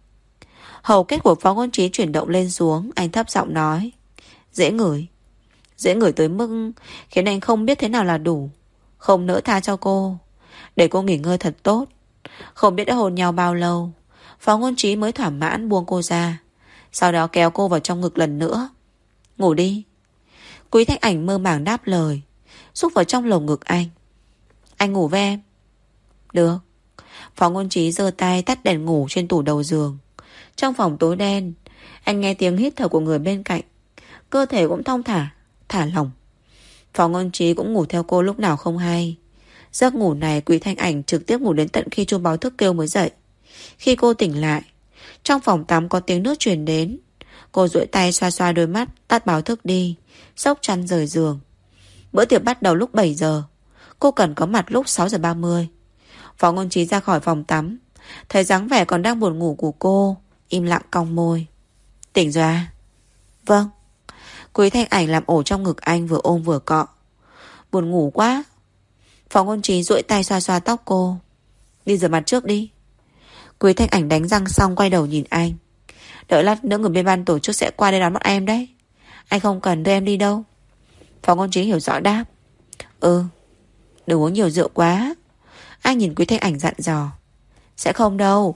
Hầu kết của Phó Ngôn Trí chuyển động lên xuống. Anh thấp giọng nói. Dễ ngửi. Dễ ngửi tới mức khiến anh không biết thế nào là đủ. Không nỡ tha cho cô, để cô nghỉ ngơi thật tốt. Không biết đã hôn nhau bao lâu, Phó Ngôn Trí mới thỏa mãn buông cô ra, sau đó kéo cô vào trong ngực lần nữa. Ngủ đi. Quý Thanh Ảnh mơ màng đáp lời, xúc vào trong lồng ngực anh. Anh ngủ với em. Được. Phó Ngôn Trí giơ tay tắt đèn ngủ trên tủ đầu giường. Trong phòng tối đen, anh nghe tiếng hít thở của người bên cạnh, cơ thể cũng thong thả, thả lỏng. Phó Ngôn Trí cũng ngủ theo cô lúc nào không hay. Giấc ngủ này Quý Thanh Ảnh trực tiếp ngủ đến tận khi chuông báo thức kêu mới dậy. Khi cô tỉnh lại, trong phòng tắm có tiếng nước truyền đến. Cô duỗi tay xoa xoa đôi mắt, tắt báo thức đi, xốc chăn rời giường. Bữa tiệc bắt đầu lúc bảy giờ. Cô cần có mặt lúc sáu giờ ba mươi. Phó Ngôn Trí ra khỏi phòng tắm, thấy dáng vẻ còn đang buồn ngủ của cô, im lặng cong môi. Tỉnh rồi à? Vâng. Quý Thanh Ảnh làm ổ trong ngực anh, vừa ôm vừa cọ. Buồn ngủ quá. Phó Ngôn Trí duỗi tay xoa xoa tóc cô. Đi rửa mặt trước đi. Quý Thanh Ảnh đánh răng xong quay đầu nhìn anh. Đợi lát nữa người bên ban tổ chức sẽ qua đây đón bọn em đấy. Anh không cần đưa em đi đâu. Phó Ngôn Trí hiểu rõ đáp. Ừ. Đừng uống nhiều rượu quá. Anh nhìn Quý Thanh Ảnh dặn dò. Sẽ không đâu.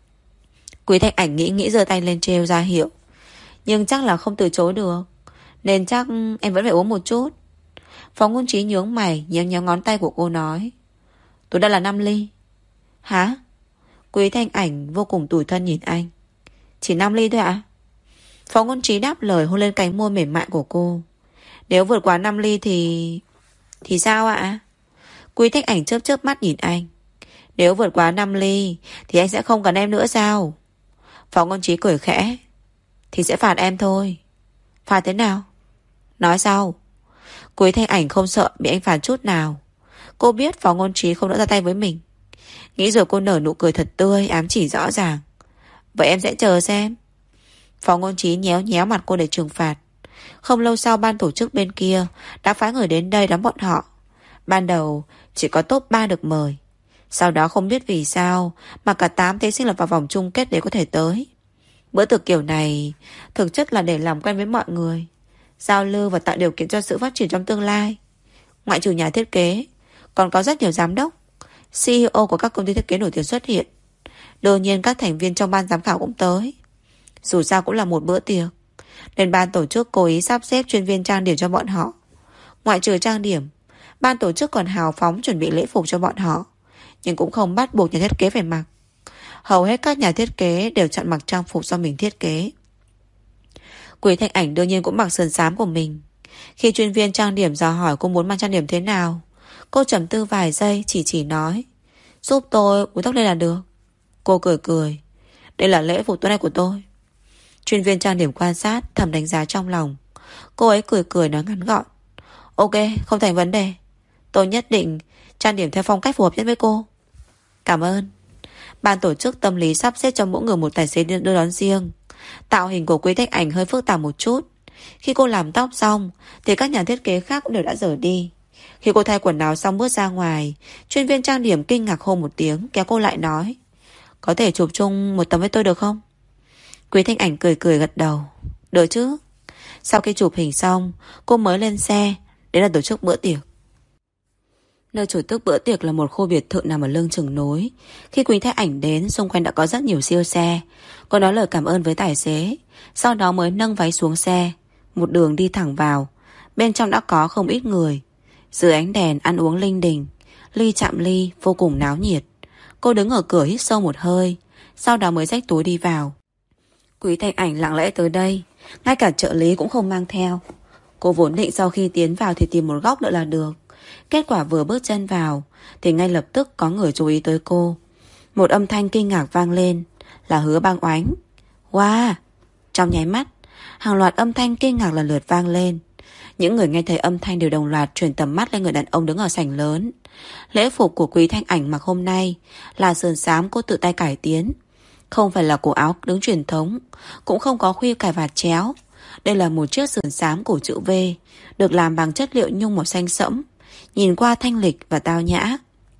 Quý Thanh Ảnh nghĩ nghĩ giơ tay lên trêu ra hiệu, nhưng chắc là không từ chối được, nên chắc em vẫn phải uống một chút. Phó Ngôn Trí nhướng mày, nhéo nhéo ngón tay của cô nói. Tôi đã là năm ly. Hả? Quý Thanh Ảnh vô cùng tủi thân nhìn anh. Chỉ năm ly thôi ạ? Phó Ngôn Trí đáp lời, hôn lên cánh môi mềm mại của cô. Nếu vượt quá năm ly thì... Thì sao ạ? Quý Thanh Ảnh chớp chớp mắt nhìn anh. Nếu vượt quá năm ly thì anh sẽ không cần em nữa sao? Phó Ngôn Trí cười khẽ. Thì sẽ phạt em thôi. Phạt thế nào? Nói sau. Quý Thanh Ảnh không sợ bị anh phạt chút nào. Cô biết Phó Ngôn Trí không đã ra tay với mình. Nghĩ rồi cô nở nụ cười thật tươi, ám chỉ rõ ràng. Vậy em sẽ chờ xem. Phó Ngôn Trí nhéo nhéo mặt cô để trừng phạt. Không lâu sau ban tổ chức bên kia đã phái người đến đây đón bọn họ. Ban đầu chỉ có top ba được mời. Sau đó không biết vì sao mà cả tám thí sinh lọt vào vòng chung kết để có thể tới. Bữa tiệc kiểu này thực chất là để làm quen với mọi người, giao lưu và tạo điều kiện cho sự phát triển trong tương lai. Ngoại trừ nhà thiết kế, còn có rất nhiều giám đốc, xê e ô của các công ty thiết kế nổi tiếng xuất hiện. Đương nhiên các thành viên trong ban giám khảo cũng tới. Dù sao cũng là một bữa tiệc, nên ban tổ chức cố ý sắp xếp chuyên viên trang điểm cho bọn họ. Ngoại trừ trang điểm, ban tổ chức còn hào phóng chuẩn bị lễ phục cho bọn họ, nhưng cũng không bắt buộc nhà thiết kế phải mặc. Hầu hết các nhà thiết kế đều chọn mặc trang phục do mình thiết kế. Quý Thanh Ảnh đương nhiên cũng mặc sườn xám của mình. Khi chuyên viên trang điểm dò hỏi cô muốn mang trang điểm thế nào, cô trầm tư vài giây, chỉ chỉ nói. Giúp tôi búi tóc lên là được. Cô cười cười. Đây là lễ phục tối nay của tôi. Chuyên viên trang điểm quan sát, thầm đánh giá trong lòng. Cô ấy cười cười nói ngắn gọn. Ok, không thành vấn đề. Tôi nhất định trang điểm theo phong cách phù hợp nhất với cô. Cảm ơn. Ban tổ chức tâm lý sắp xếp cho mỗi người một tài xế đưa đón riêng. Tạo hình của Quý Thanh Ảnh hơi phức tạp một chút. Khi cô làm tóc xong thì các nhà thiết kế khác cũng đều đã rời đi. Khi cô thay quần áo xong bước ra ngoài, chuyên viên trang điểm kinh ngạc hô một tiếng, kéo cô lại nói. Có thể chụp chung một tấm với tôi được không? Quý Thanh Ảnh cười cười gật đầu. Được chứ. Sau khi chụp hình xong, cô mới lên xe. Đến là tổ chức bữa tiệc. Nơi chủ tước bữa tiệc là một khu biệt thự nằm ở lưng chừng núi. Khi Quý Thanh Ảnh đến, xung quanh đã có rất nhiều siêu xe. Cô nói lời cảm ơn với tài xế, sau đó mới nâng váy xuống xe. Một đường đi thẳng vào. Bên trong đã có không ít người. Dưới ánh đèn ăn uống linh đình, ly chạm ly, vô cùng náo nhiệt. Cô đứng ở cửa hít sâu một hơi, sau đó mới xách túi đi vào. Quý Thanh Ảnh lặng lẽ tới đây, ngay cả trợ lý cũng không mang theo. Cô vốn định sau khi tiến vào thì tìm một góc nữa là được. Kết quả vừa bước chân vào thì ngay lập tức có người chú ý tới cô. Một âm thanh kinh ngạc vang lên, là Hứa Băng Oánh. Wow! Trong nháy mắt, hàng loạt âm thanh kinh ngạc lần lượt vang lên. Những người nghe thấy âm thanh đều đồng loạt chuyển tầm mắt lên người đàn ông đứng ở sảnh lớn. Lễ phục của Quý Thanh Ảnh mặc hôm nay là sườn xám cô tự tay cải tiến. Không phải là cổ áo đứng truyền thống, cũng không có khuy cài vạt chéo. Đây là một chiếc sườn xám cổ chữ V, được làm bằng chất liệu nhung màu xanh sẫm, nhìn qua thanh lịch và tao nhã.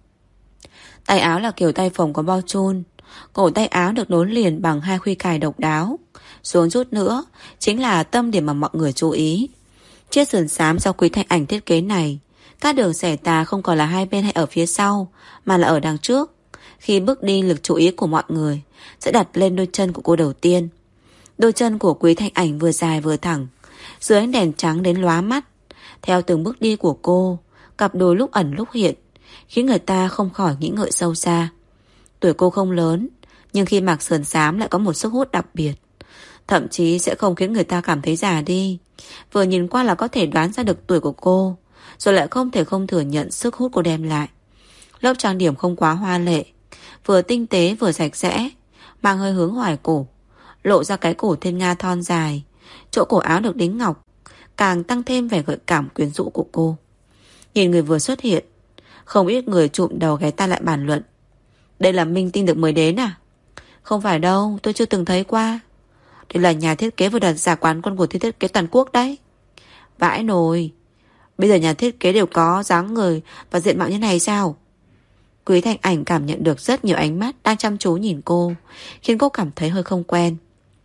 Tay áo là kiểu tay phồng có bao chun. Cổ tay áo được nối liền bằng hai khuy cài độc đáo. Xuống chút nữa chính là tâm điểm mà mọi người chú ý. Chiếc sườn xám do Quý Thanh Ảnh thiết kế này, các đường xẻ tà không còn là hai bên hay ở phía sau, mà là ở đằng trước. Khi bước đi, lực chú ý của mọi người sẽ đặt lên đôi chân của cô đầu tiên. Đôi chân của Quý Thanh Ảnh vừa dài vừa thẳng, dưới ánh đèn trắng đến lóa mắt. Theo từng bước đi của cô, cặp đôi lúc ẩn lúc hiện, khiến người ta không khỏi nghĩ ngợi sâu xa. Tuổi cô không lớn, nhưng khi mặc sườn xám lại có một sức hút đặc biệt. Thậm chí sẽ không khiến người ta cảm thấy già đi. Vừa nhìn qua là có thể đoán ra được tuổi của cô, rồi lại không thể không thừa nhận sức hút cô đem lại. Lớp trang điểm không quá hoa lệ, vừa tinh tế vừa sạch sẽ, mang hơi hướng hoài cổ, lộ ra cái cổ thiên nga thon dài. Chỗ cổ áo được đính ngọc, càng tăng thêm vẻ gợi cảm quyến rũ của cô. Nhìn người vừa xuất hiện, không ít người trụm đầu ghé tai lại bàn luận. Đây là minh tinh được mới đến à? Không phải đâu, tôi chưa từng thấy qua. Đây là nhà thiết kế vừa đạt giải quán quân của thi thiết kế toàn quốc đấy. Vãi nồi, bây giờ nhà thiết kế đều có dáng người và diện mạo như này sao? Quý Thanh Ảnh cảm nhận được rất nhiều ánh mắt đang chăm chú nhìn cô, khiến cô cảm thấy hơi không quen.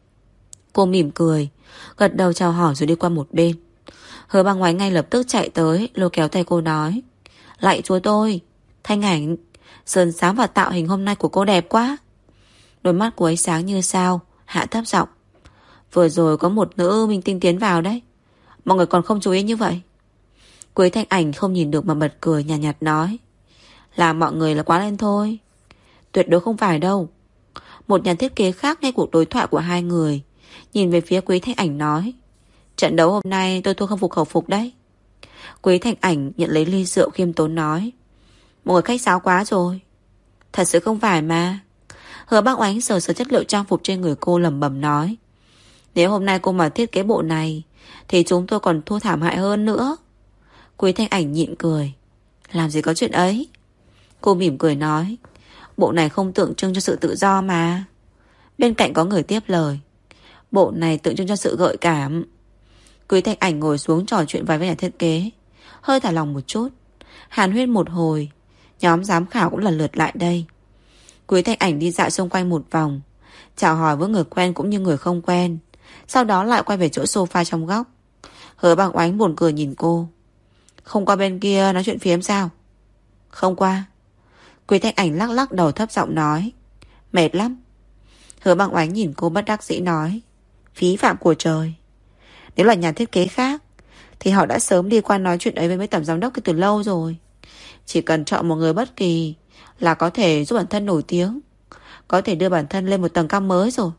Cô mỉm cười, gật đầu chào hỏi rồi đi qua một bên. Hứa Băng Oánh ngay lập tức chạy tới, lôi kéo tay cô nói. Lạy chúa tôi, Thanh Ảnh, sườn xám và tạo hình hôm nay của cô đẹp quá. Đôi mắt của ấy sáng như sao, hạ thấp giọng. Vừa rồi có một nữ minh tinh tiến vào đấy, mọi người còn không chú ý như vậy. Quý Thanh Ảnh không nhìn được mà bật cười, nhạt nhạt nói. Là mọi người là quá lên thôi. Tuyệt đối không phải đâu. Một nhà thiết kế khác nghe cuộc đối thoại của hai người, nhìn về phía Quý Thanh Ảnh nói. Trận đấu hôm nay tôi thua không phục khẩu phục đấy. Quý Thanh Ảnh nhận lấy ly rượu khiêm tốn nói. Mọi người khách sáo quá rồi. Thật sự không phải mà. Hứa Băng Oánh sờ sờ chất liệu trang phục trên người cô, lẩm bẩm nói. Nếu hôm nay cô mà thiết kế bộ này thì chúng tôi còn thua thảm hại hơn nữa. Quý Thanh Ảnh nhịn cười. Làm gì có chuyện ấy. Cô mỉm cười nói. Bộ này không tượng trưng cho sự tự do mà. Bên cạnh có người tiếp lời. Bộ này tượng trưng cho sự gợi cảm. Quý Thanh Ảnh ngồi xuống trò chuyện vài với nhà thiết kế, hơi thả lòng một chút. Hàn huyên một hồi, nhóm giám khảo cũng lần lượt lại đây. Quý Thanh Ảnh đi dạo xung quanh một vòng, chào hỏi với người quen cũng như người không quen, sau đó lại quay về chỗ sofa trong góc. Hứa Băng Oánh buồn cười nhìn cô. Không qua bên kia nói chuyện phiếm sao? Không qua. Quý Thanh Ảnh lắc lắc đầu thấp giọng nói. Mệt lắm. Hứa Băng Oánh nhìn cô bất đắc dĩ nói. Phí phạm của trời. Nếu là nhà thiết kế khác thì họ đã sớm đi qua nói chuyện ấy với mấy tổng giám đốc từ lâu rồi. Chỉ cần chọn một người bất kỳ là có thể giúp bản thân nổi tiếng, có thể đưa bản thân lên một tầng cao mới rồi.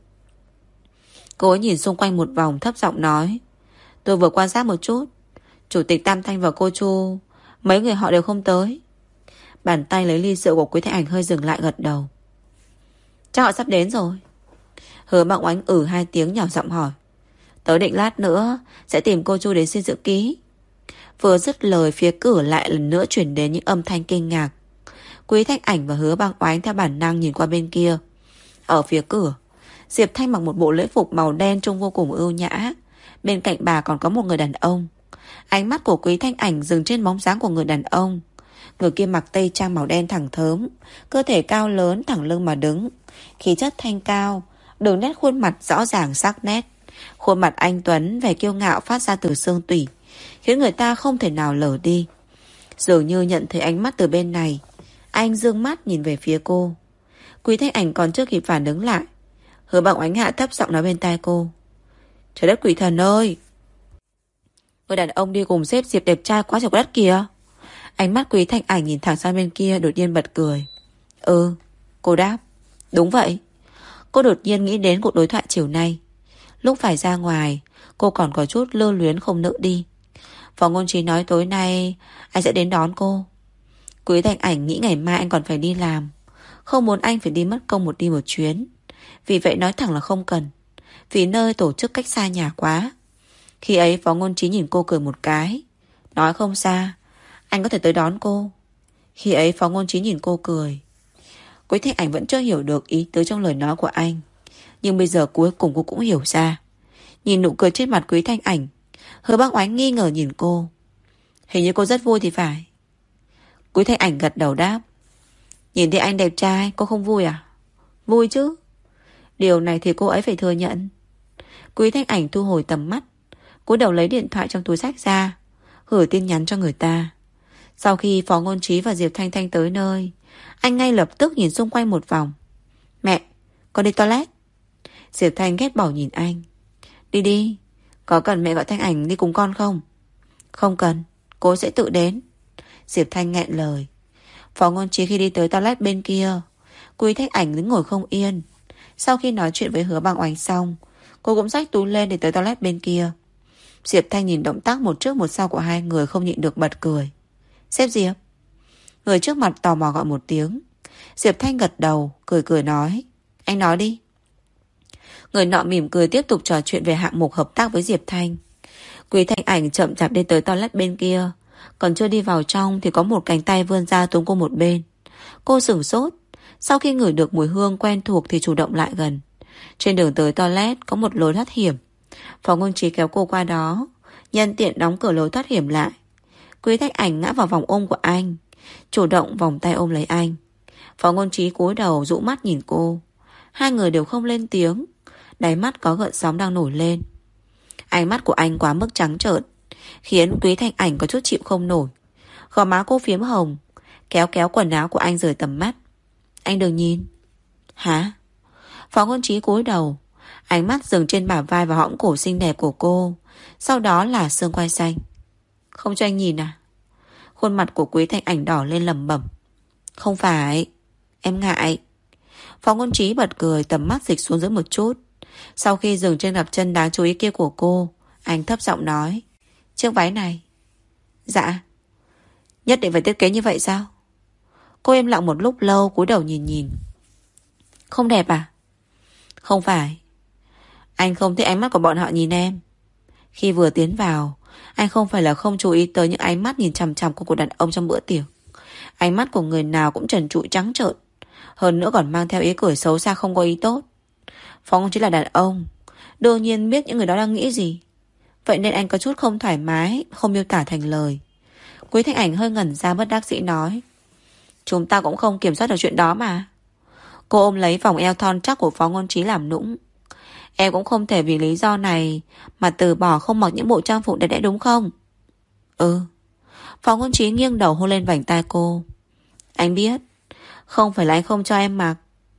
Cô ấy nhìn xung quanh một vòng thấp giọng nói. Tôi vừa quan sát một chút, Chủ tịch Tam Thanh và cô Chu, mấy người họ đều không tới. Bàn tay lấy ly rượu của Quý Thanh Ảnh hơi dừng lại, gật đầu. Chắc họ sắp đến rồi. Hứa Băng Oánh ử hai tiếng nhỏ giọng hỏi. Tớ định lát nữa sẽ tìm cô Chu đến xin dự ký. Vừa dứt lời, phía cửa lại lần nữa chuyển đến những âm thanh kinh ngạc. Quý Thanh Ảnh và Hứa Băng Oánh theo bản năng nhìn qua bên kia. Ở phía cửa, Diệp Thanh mặc một bộ lễ phục màu đen trông vô cùng ưu nhã. Bên cạnh bà còn có một người đàn ông. Ánh mắt của Quý Thanh Ảnh dừng trên bóng dáng của người đàn ông. Người kia mặc tây trang màu đen thẳng thớm, cơ thể cao lớn thẳng lưng mà đứng, khí chất thanh cao, đường nét khuôn mặt rõ ràng sắc nét. Khuôn mặt anh tuấn vẻ kiêu ngạo phát ra từ xương tủy, khiến người ta không thể nào lờ đi. Dường như nhận thấy ánh mắt từ bên này, anh dương mắt nhìn về phía cô. Quý Thanh Ảnh còn chưa kịp phản ứng lại, Hứa Bằng Oánh hạ thấp giọng nói bên tai cô: Trời đất quỷ thần ơi, người đàn ông đi cùng sếp Diệp đẹp trai quá trời đất kìa. Ánh mắt Quý Thanh Ảnh nhìn thẳng sang bên kia, đột nhiên bật cười. Ừ, cô đáp. Đúng vậy. Cô đột nhiên nghĩ đến cuộc đối thoại chiều nay. Lúc phải ra ngoài, cô còn có chút lưu luyến không nỡ đi. Phó Ngôn Trí nói tối nay anh sẽ đến đón cô. Quý Thanh Ảnh nghĩ ngày mai anh còn phải đi làm, không muốn anh phải đi mất công một đi một chuyến. Vì vậy nói thẳng là không cần, vì nơi tổ chức cách xa nhà quá. Khi ấy Phó Ngôn Trí nhìn cô cười một cái, nói không xa, anh có thể tới đón cô. Khi ấy Phó Ngôn Trí nhìn cô cười. Quý Thanh Ảnh vẫn chưa hiểu được ý tứ trong lời nói của anh, nhưng bây giờ cuối cùng cô cũng hiểu ra. Nhìn nụ cười trên mặt Quý Thanh Ảnh, Hứa Bác Oánh nghi ngờ nhìn cô. Hình như cô rất vui thì phải. Quý Thanh Ảnh gật đầu đáp. Nhìn thấy anh đẹp trai cô không vui à? Vui chứ. Điều này thì cô ấy phải thừa nhận. Quý Thanh Ảnh thu hồi tầm mắt, cúi đầu lấy điện thoại trong túi xách ra, gửi tin nhắn cho người ta. Sau khi Phó Ngôn Trí và Diệp Thanh Thanh tới nơi, anh ngay lập tức nhìn xung quanh một vòng. Mẹ, con đi toilet. Diệp Thanh ghét bỏ nhìn anh. Đi đi, có cần mẹ gọi Thanh Ảnh đi cùng con không? Không cần, cô sẽ tự đến. Diệp Thanh nghẹn lời. Phó Ngôn Trí khi đi tới toilet bên kia, Quý Thanh Ảnh đứng ngồi không yên. Sau khi nói chuyện với Hứa Bằng Oánh xong, cô cũng xách túi lên để tới toilet bên kia. Diệp Thanh nhìn động tác một trước một sau của hai người, không nhịn được bật cười. Sếp Diệp. Người trước mặt tò mò gọi một tiếng. Diệp Thanh gật đầu, cười cười nói. Anh nói đi. Người nọ mỉm cười tiếp tục trò chuyện về hạng mục hợp tác với Diệp Thanh. Quý Thanh Ảnh chậm chạp đi tới toilet bên kia. Còn chưa đi vào trong thì có một cánh tay vươn ra túm cô một bên. Cô sửng sốt. Sau khi ngửi được mùi hương quen thuộc thì chủ động lại gần. Trên đường tới toilet có một lối thoát hiểm. Phó Ngôn Trí kéo cô qua đó, nhân tiện đóng cửa lối thoát hiểm lại. Quý Thanh Ảnh ngã vào vòng ôm của anh, chủ động vòng tay ôm lấy anh. Phó Ngôn Trí cúi đầu dụ mắt nhìn cô. Hai người đều không lên tiếng, đáy mắt có gợn sóng đang nổi lên. Ánh mắt của anh quá mức trắng trợn, khiến Quý Thanh Ảnh có chút chịu không nổi. Gò má cô phiếm hồng, kéo kéo quần áo của anh rời tầm mắt. Anh đừng nhìn. Hả? Phó Ngôn Trí cúi đầu, ánh mắt dừng trên bả vai và hõm cổ xinh đẹp của cô, sau đó là xương quai xanh. Không cho anh nhìn à? Khuôn mặt của Quý Thanh Ảnh đỏ lên lẩm bẩm. Không phải, em ngại. Phó Ngôn Trí bật cười, tầm mắt dịch xuống dưới một chút. Sau khi dừng trên cặp chân đáng chú ý kia của cô, anh thấp giọng nói. Chiếc váy này. Dạ. Nhất định phải thiết kế như vậy sao? Cô im lặng một lúc lâu, cúi đầu nhìn nhìn. Không đẹp à? Không phải. Anh không thích ánh mắt của bọn họ nhìn em. Khi vừa tiến vào, anh không phải là không chú ý tới những ánh mắt nhìn chằm chằm của cô đàn ông trong bữa tiệc. Ánh mắt của người nào cũng trần trụi trắng trợn, hơn nữa còn mang theo ý cười xấu xa không có ý tốt. Phó Ngôn Trí là đàn ông, đương nhiên biết những người đó đang nghĩ gì. Vậy nên anh có chút không thoải mái, không miêu tả thành lời. Quý Thanh Ảnh hơi ngẩn ra bất đắc dĩ nói. Chúng ta cũng không kiểm soát được chuyện đó mà. Cô ôm lấy vòng eo thon chắc của Phó Ngôn Trí làm nũng. Em cũng không thể vì lý do này mà từ bỏ không mặc những bộ trang phục đẹp đẽ đúng không? Ừ. Phó Ngôn Trí nghiêng đầu hôn lên vành tai cô. Anh biết, không phải là anh không cho em mặc,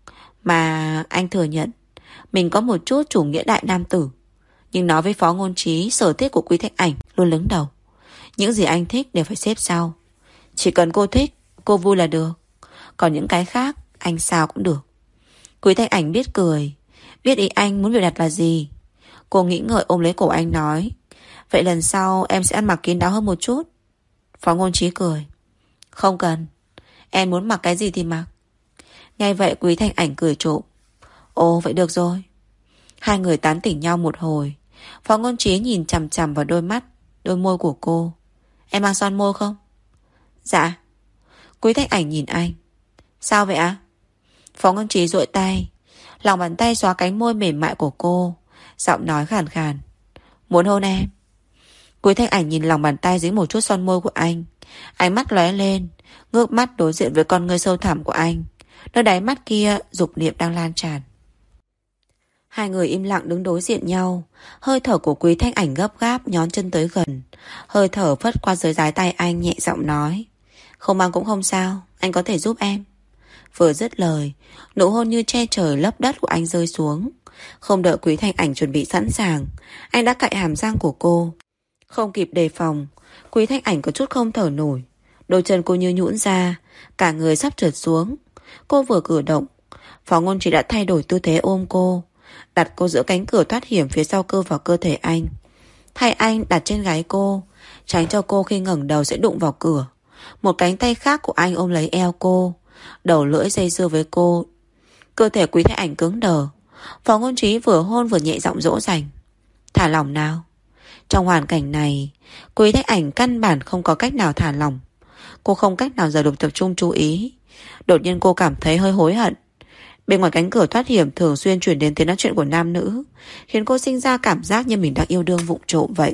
mà anh thừa nhận mình có một chút chủ nghĩa đại nam tử. Nhưng nói với Phó Ngôn Trí, sở thích của Quý Thanh Ảnh luôn đứng đầu. Những gì anh thích đều phải xếp sau. Chỉ cần cô thích, cô vui là được. Còn những cái khác, anh sao cũng được. Quý Thanh Ảnh biết cười, biết ý anh muốn biểu đạt là gì. Cô nghĩ ngợi ôm lấy cổ anh nói. Vậy lần sau em sẽ ăn mặc kín đáo hơn một chút. Phó Ngôn Trí cười. Không cần, em muốn mặc cái gì thì mặc. Nghe vậy Quý Thanh Ảnh cười trộm. Ồ vậy được rồi. Hai người tán tỉnh nhau một hồi. Phó Ngôn Trí nhìn chằm chằm vào đôi mắt, đôi môi của cô. Em mang son môi không? Dạ. Quý Thanh Ảnh nhìn anh. Sao vậy ạ? Phó Ngôn Trí duỗi tay, lòng bàn tay xóa cánh môi mềm mại của cô, giọng nói khàn khàn. Muốn hôn em. Quý Thanh Ảnh nhìn lòng bàn tay dính một chút son môi của anh. Ánh mắt lóe lên, ngước mắt đối diện với con ngươi sâu thẳm của anh. Nơi đáy mắt kia dục niệm đang lan tràn. Hai người im lặng đứng đối diện nhau. Hơi thở của Quý Thanh Ảnh gấp gáp nhón chân tới gần. Hơi thở phất qua dưới dái tay anh, nhẹ giọng nói: Không mang cũng không sao, anh có thể giúp em. Vừa dứt lời, nụ hôn như che trời lấp đất của anh rơi xuống. Không đợi Quý Thanh Ảnh chuẩn bị sẵn sàng, anh đã cạy hàm răng của cô. Không kịp đề phòng, Quý Thanh Ảnh có chút không thở nổi. Đôi chân cô như nhũn ra, cả người sắp trượt xuống. Cô vừa cử động, Phó Ngôn Trí đã thay đổi tư thế ôm cô, đặt cô giữa cánh cửa thoát hiểm phía sau cơ vào cơ thể anh. Thay anh đặt trên gáy cô, tránh cho cô khi ngẩng đầu sẽ đụng vào cửa. Một cánh tay khác của anh ôm lấy eo cô, đầu lưỡi dây dưa với cô. Cơ thể Quý Thanh Ảnh cứng đờ. Phó Ngôn Trí vừa hôn vừa nhẹ giọng dỗ dành: Thả lỏng nào. Trong hoàn cảnh này, Quý Thanh Ảnh căn bản không có cách nào thả lỏng. Cô không cách nào giờ được tập trung chú ý. Đột nhiên cô cảm thấy hơi hối hận. Bên ngoài cánh cửa thoát hiểm thường xuyên chuyển đến tiếng nói chuyện của nam nữ, khiến cô sinh ra cảm giác như mình đang yêu đương vụng trộm vậy.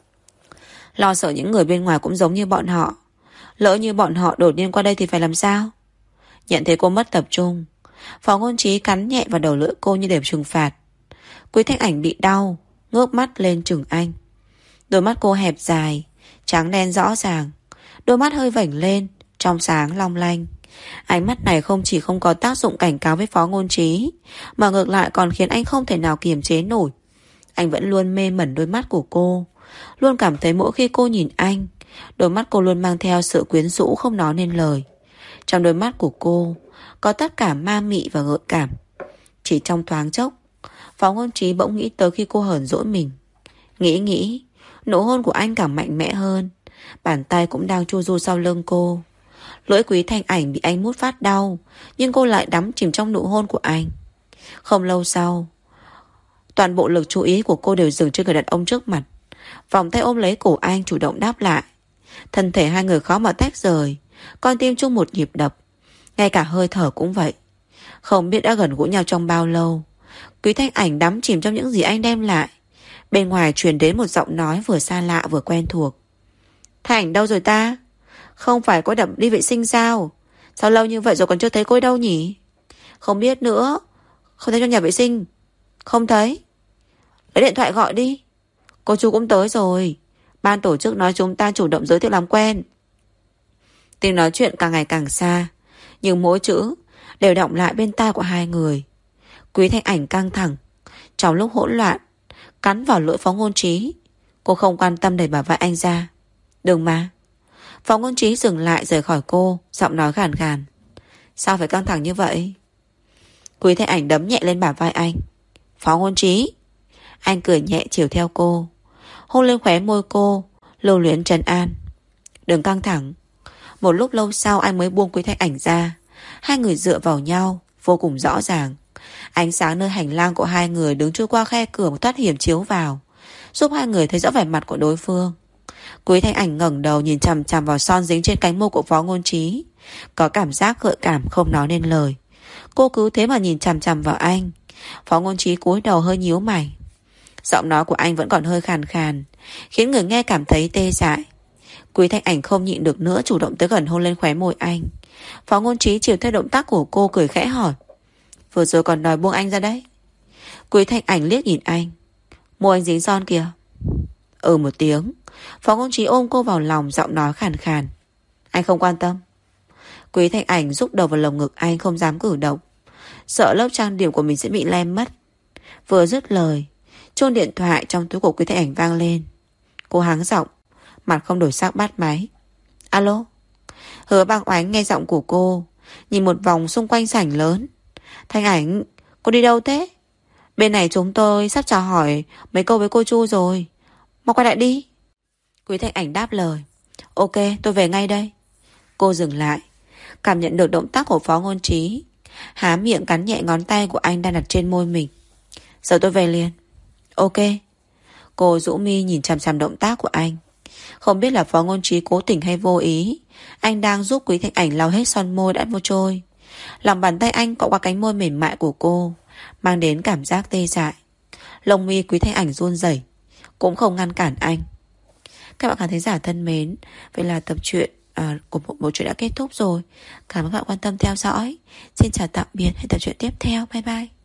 Lo sợ những người bên ngoài cũng giống như bọn họ. Lỡ như bọn họ đột nhiên qua đây thì phải làm sao? Nhận thấy cô mất tập trung, Phó Ngôn Trí cắn nhẹ vào đầu lưỡi cô như để trừng phạt. Quý Thanh Ảnh bị đau, ngước mắt lên chừng anh. Đôi mắt cô hẹp dài, trắng đen rõ ràng, đôi mắt hơi vểnh lên, trong sáng long lanh. Ánh mắt này không chỉ không có tác dụng cảnh cáo với Phó Ngôn Trí, mà ngược lại còn khiến anh không thể nào kiềm chế nổi. Anh vẫn luôn mê mẩn đôi mắt của cô, luôn cảm thấy mỗi khi cô nhìn anh, đôi mắt cô luôn mang theo sự quyến rũ không nói nên lời. Trong đôi mắt của cô có tất cả ma mị và gợi cảm. Chỉ trong thoáng chốc, Phó Ngôn Trí bỗng nghĩ tới khi cô hờn dỗi mình. Nghĩ nghĩ, nụ hôn của anh càng mạnh mẽ hơn. Bàn tay cũng đang chu du sau lưng cô. Lưỡi Quý Thanh Ảnh bị anh mút phát đau, nhưng cô lại đắm chìm trong nụ hôn của anh. Không lâu sau, toàn bộ lực chú ý của cô đều dừng trên người đàn ông trước mặt. Vòng tay ôm lấy cổ anh, chủ động đáp lại. Thân thể hai người khó mà tách rời, con tim chung một nhịp đập. Ngay cả hơi thở cũng vậy. Không biết đã gần gũi nhau trong bao lâu, Quý Thanh Ảnh đắm chìm trong những gì anh đem lại. Bên ngoài truyền đến một giọng nói vừa xa lạ vừa quen thuộc. Thanh Ảnh đâu rồi ta? Không phải cô đập đi vệ sinh sao? Sao lâu như vậy rồi còn chưa thấy cô đâu nhỉ? Không biết nữa. Không thấy trong nhà vệ sinh. Không thấy. Lấy điện thoại gọi đi. Cô chú cũng tới rồi. Ban tổ chức nói chúng ta chủ động giới thiệu làm quen. Tiếng nói chuyện càng ngày càng xa, nhưng mỗi chữ đều đọng lại bên tai của hai người. Quý Thanh Ảnh căng thẳng. Trong lúc hỗn loạn, cắn vào lưỡi Phó Ngôn Trí. Cô không quan tâm đẩy bả vai anh ra. Đừng mà. Phó Ngôn Trí dừng lại rời khỏi cô, giọng nói khàn khàn. Sao phải căng thẳng như vậy? Quý Thanh Ảnh đấm nhẹ lên bả vai anh. Phó Ngôn Trí. Anh cười nhẹ chiều theo cô, hôn lên khóe môi cô, lưu luyến trấn an. Đừng căng thẳng. Một lúc lâu sau anh mới buông Quý Thanh Ảnh ra. Hai người dựa vào nhau vô cùng rõ ràng. Ánh sáng nơi hành lang của hai người đứng trôi qua khe cửa thoát hiểm chiếu vào, giúp hai người thấy rõ vẻ mặt của đối phương. Quý Thanh Ảnh ngẩng đầu nhìn chằm chằm vào son dính trên cánh môi của Phó Ngôn Trí, có cảm giác gợi cảm không nói nên lời. Cô cứ thế mà nhìn chằm chằm vào anh. Phó Ngôn Trí cúi đầu hơi nhíu mày. Giọng nói của anh vẫn còn hơi khàn khàn, khiến người nghe cảm thấy tê dại. Quý Thanh Ảnh không nhịn được nữa, chủ động tới gần hôn lên khóe môi anh. Phó Ngôn Trí chiều theo động tác của cô, cười khẽ hỏi. Vừa rồi còn đòi buông anh ra đấy. Quý Thanh Ảnh liếc nhìn anh. Môi anh dính son kìa. Ừ một tiếng. Phó Ngôn Trí ôm cô vào lòng, giọng nói khàn khàn. Anh không quan tâm. Quý Thanh Ảnh rúc đầu vào lồng ngực anh, không dám cử động, sợ lớp trang điểm của mình sẽ bị lem mất. Vừa dứt lời, chuông điện thoại trong túi của Quý Thanh Ảnh vang lên. Cô háng giọng, mặt không đổi sắc bắt máy. Alo. Hứa Băng Oánh nghe giọng của cô, nhìn một vòng xung quanh sảnh lớn. Thanh Ảnh, cô đi đâu thế? Bên này chúng tôi sắp chào hỏi mấy câu với cô Chu rồi, mau quay lại đi. Quý Thanh Ảnh đáp lời. Ok, tôi về ngay đây. Cô dừng lại, cảm nhận được động tác của Phó Ngôn Trí, há miệng cắn nhẹ ngón tay của anh đang đặt trên môi mình. Giờ tôi về liền. Ok. Cô rũ mi nhìn chằm chằm động tác của anh. Không biết là Phó Ngôn Trí cố tình hay vô ý, anh đang giúp Quý Thanh Ảnh lau hết son môi đã vô trôi. Lòng bàn tay anh cọ qua cánh môi mềm mại của cô, mang đến cảm giác tê dại. Lông mi Quý Thanh Ảnh run rẩy, cũng không ngăn cản anh. Các bạn khán thính giả thân mến, vậy là tập truyện à, của bộ, bộ truyện đã kết thúc rồi. Cảm ơn các bạn quan tâm theo dõi. Xin chào tạm biệt, hẹn tập truyện tiếp theo. Bye bye.